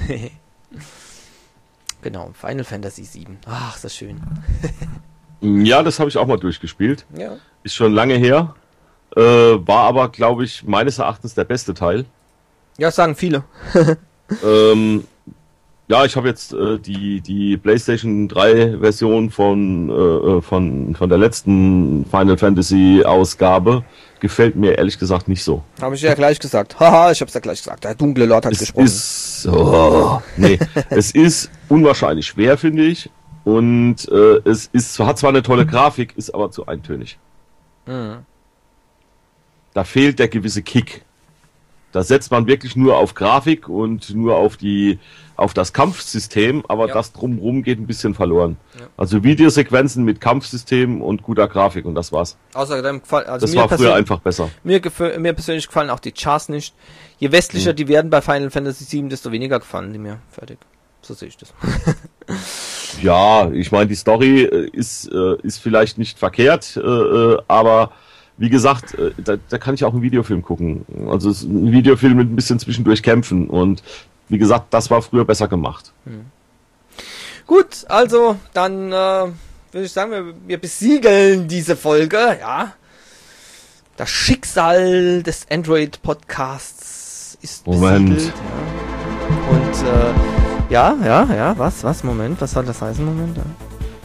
Genau, Final Fantasy sieben. Ach, ist das schön. Ja, das habe ich auch mal durchgespielt. Ja. Ist schon lange her. Äh, war aber, glaube ich, meines Erachtens der beste Teil. Ja, das sagen viele. ähm, ja, ich habe jetzt äh, die die PlayStation drei Version von äh, von von der letzten Final Fantasy Ausgabe. Gefällt mir ehrlich gesagt nicht so. Habe ich ja gleich gesagt. Haha, ich hab's ja gleich gesagt. Der dunkle Lord hat es gesprochen. Ist, oh, nee, es ist unwahrscheinlich schwer, finde ich. Und äh, es ist hat zwar eine tolle Grafik, ist aber zu eintönig. Mhm. Da fehlt der gewisse Kick. Da setzt man wirklich nur auf Grafik und nur auf die auf das Kampfsystem, aber Ja. das drumherum geht ein bisschen verloren. Ja. Also Videosequenzen mit Kampfsystem und guter Grafik und das war's. Außerdem gefallen, also Das mir, war früher persönlich, einfach besser. mir, gefö- mir persönlich gefallen auch die Charts nicht. Je westlicher Hm. die werden bei Final Fantasy sieben, desto weniger gefallen die mir. Fertig. So sehe ich das. Ja, ich meine, die Story äh, ist äh, ist vielleicht nicht verkehrt, äh, äh, aber wie gesagt, äh, da, da kann ich auch einen Videofilm gucken. Also es ist ein Videofilm mit ein bisschen zwischendurch kämpfen und wie gesagt, das war früher besser gemacht. Gut, also dann äh, würde ich sagen, wir, wir besiegeln diese Folge, ja. Das Schicksal des Android-Podcasts ist Moment. besiegelt. Ja. Und äh, ja, ja, ja, was, was, Moment, was soll das heißen, Moment? Ja.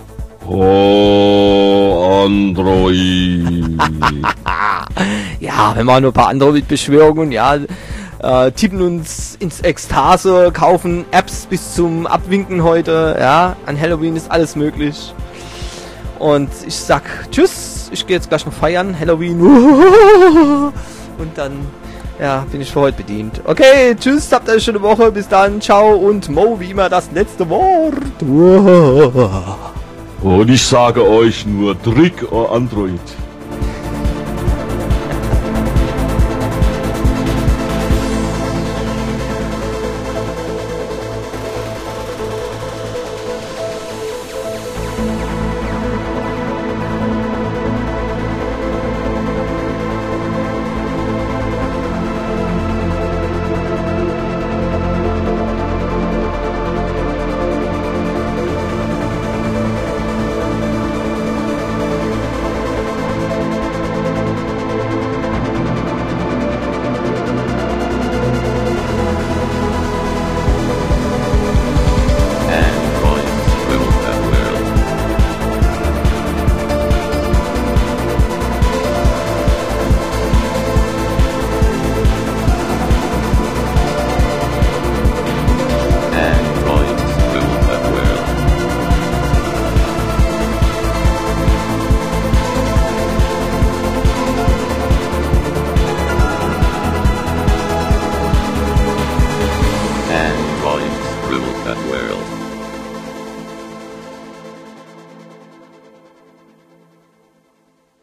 Oh, Android. Ja, wir machen nur ein paar Android-Beschwörungen, ja. Äh, tippen uns ins Ekstase, kaufen Apps bis zum Abwinken heute, ja. An Halloween ist alles möglich. Und ich sag tschüss, ich gehe jetzt gleich noch feiern, Halloween. Und dann, ja, bin ich für heute bedient. Okay, tschüss, habt eine schöne Woche, bis dann, ciao und Mo, wie immer das letzte Wort. Und ich sage euch nur Trick or Android.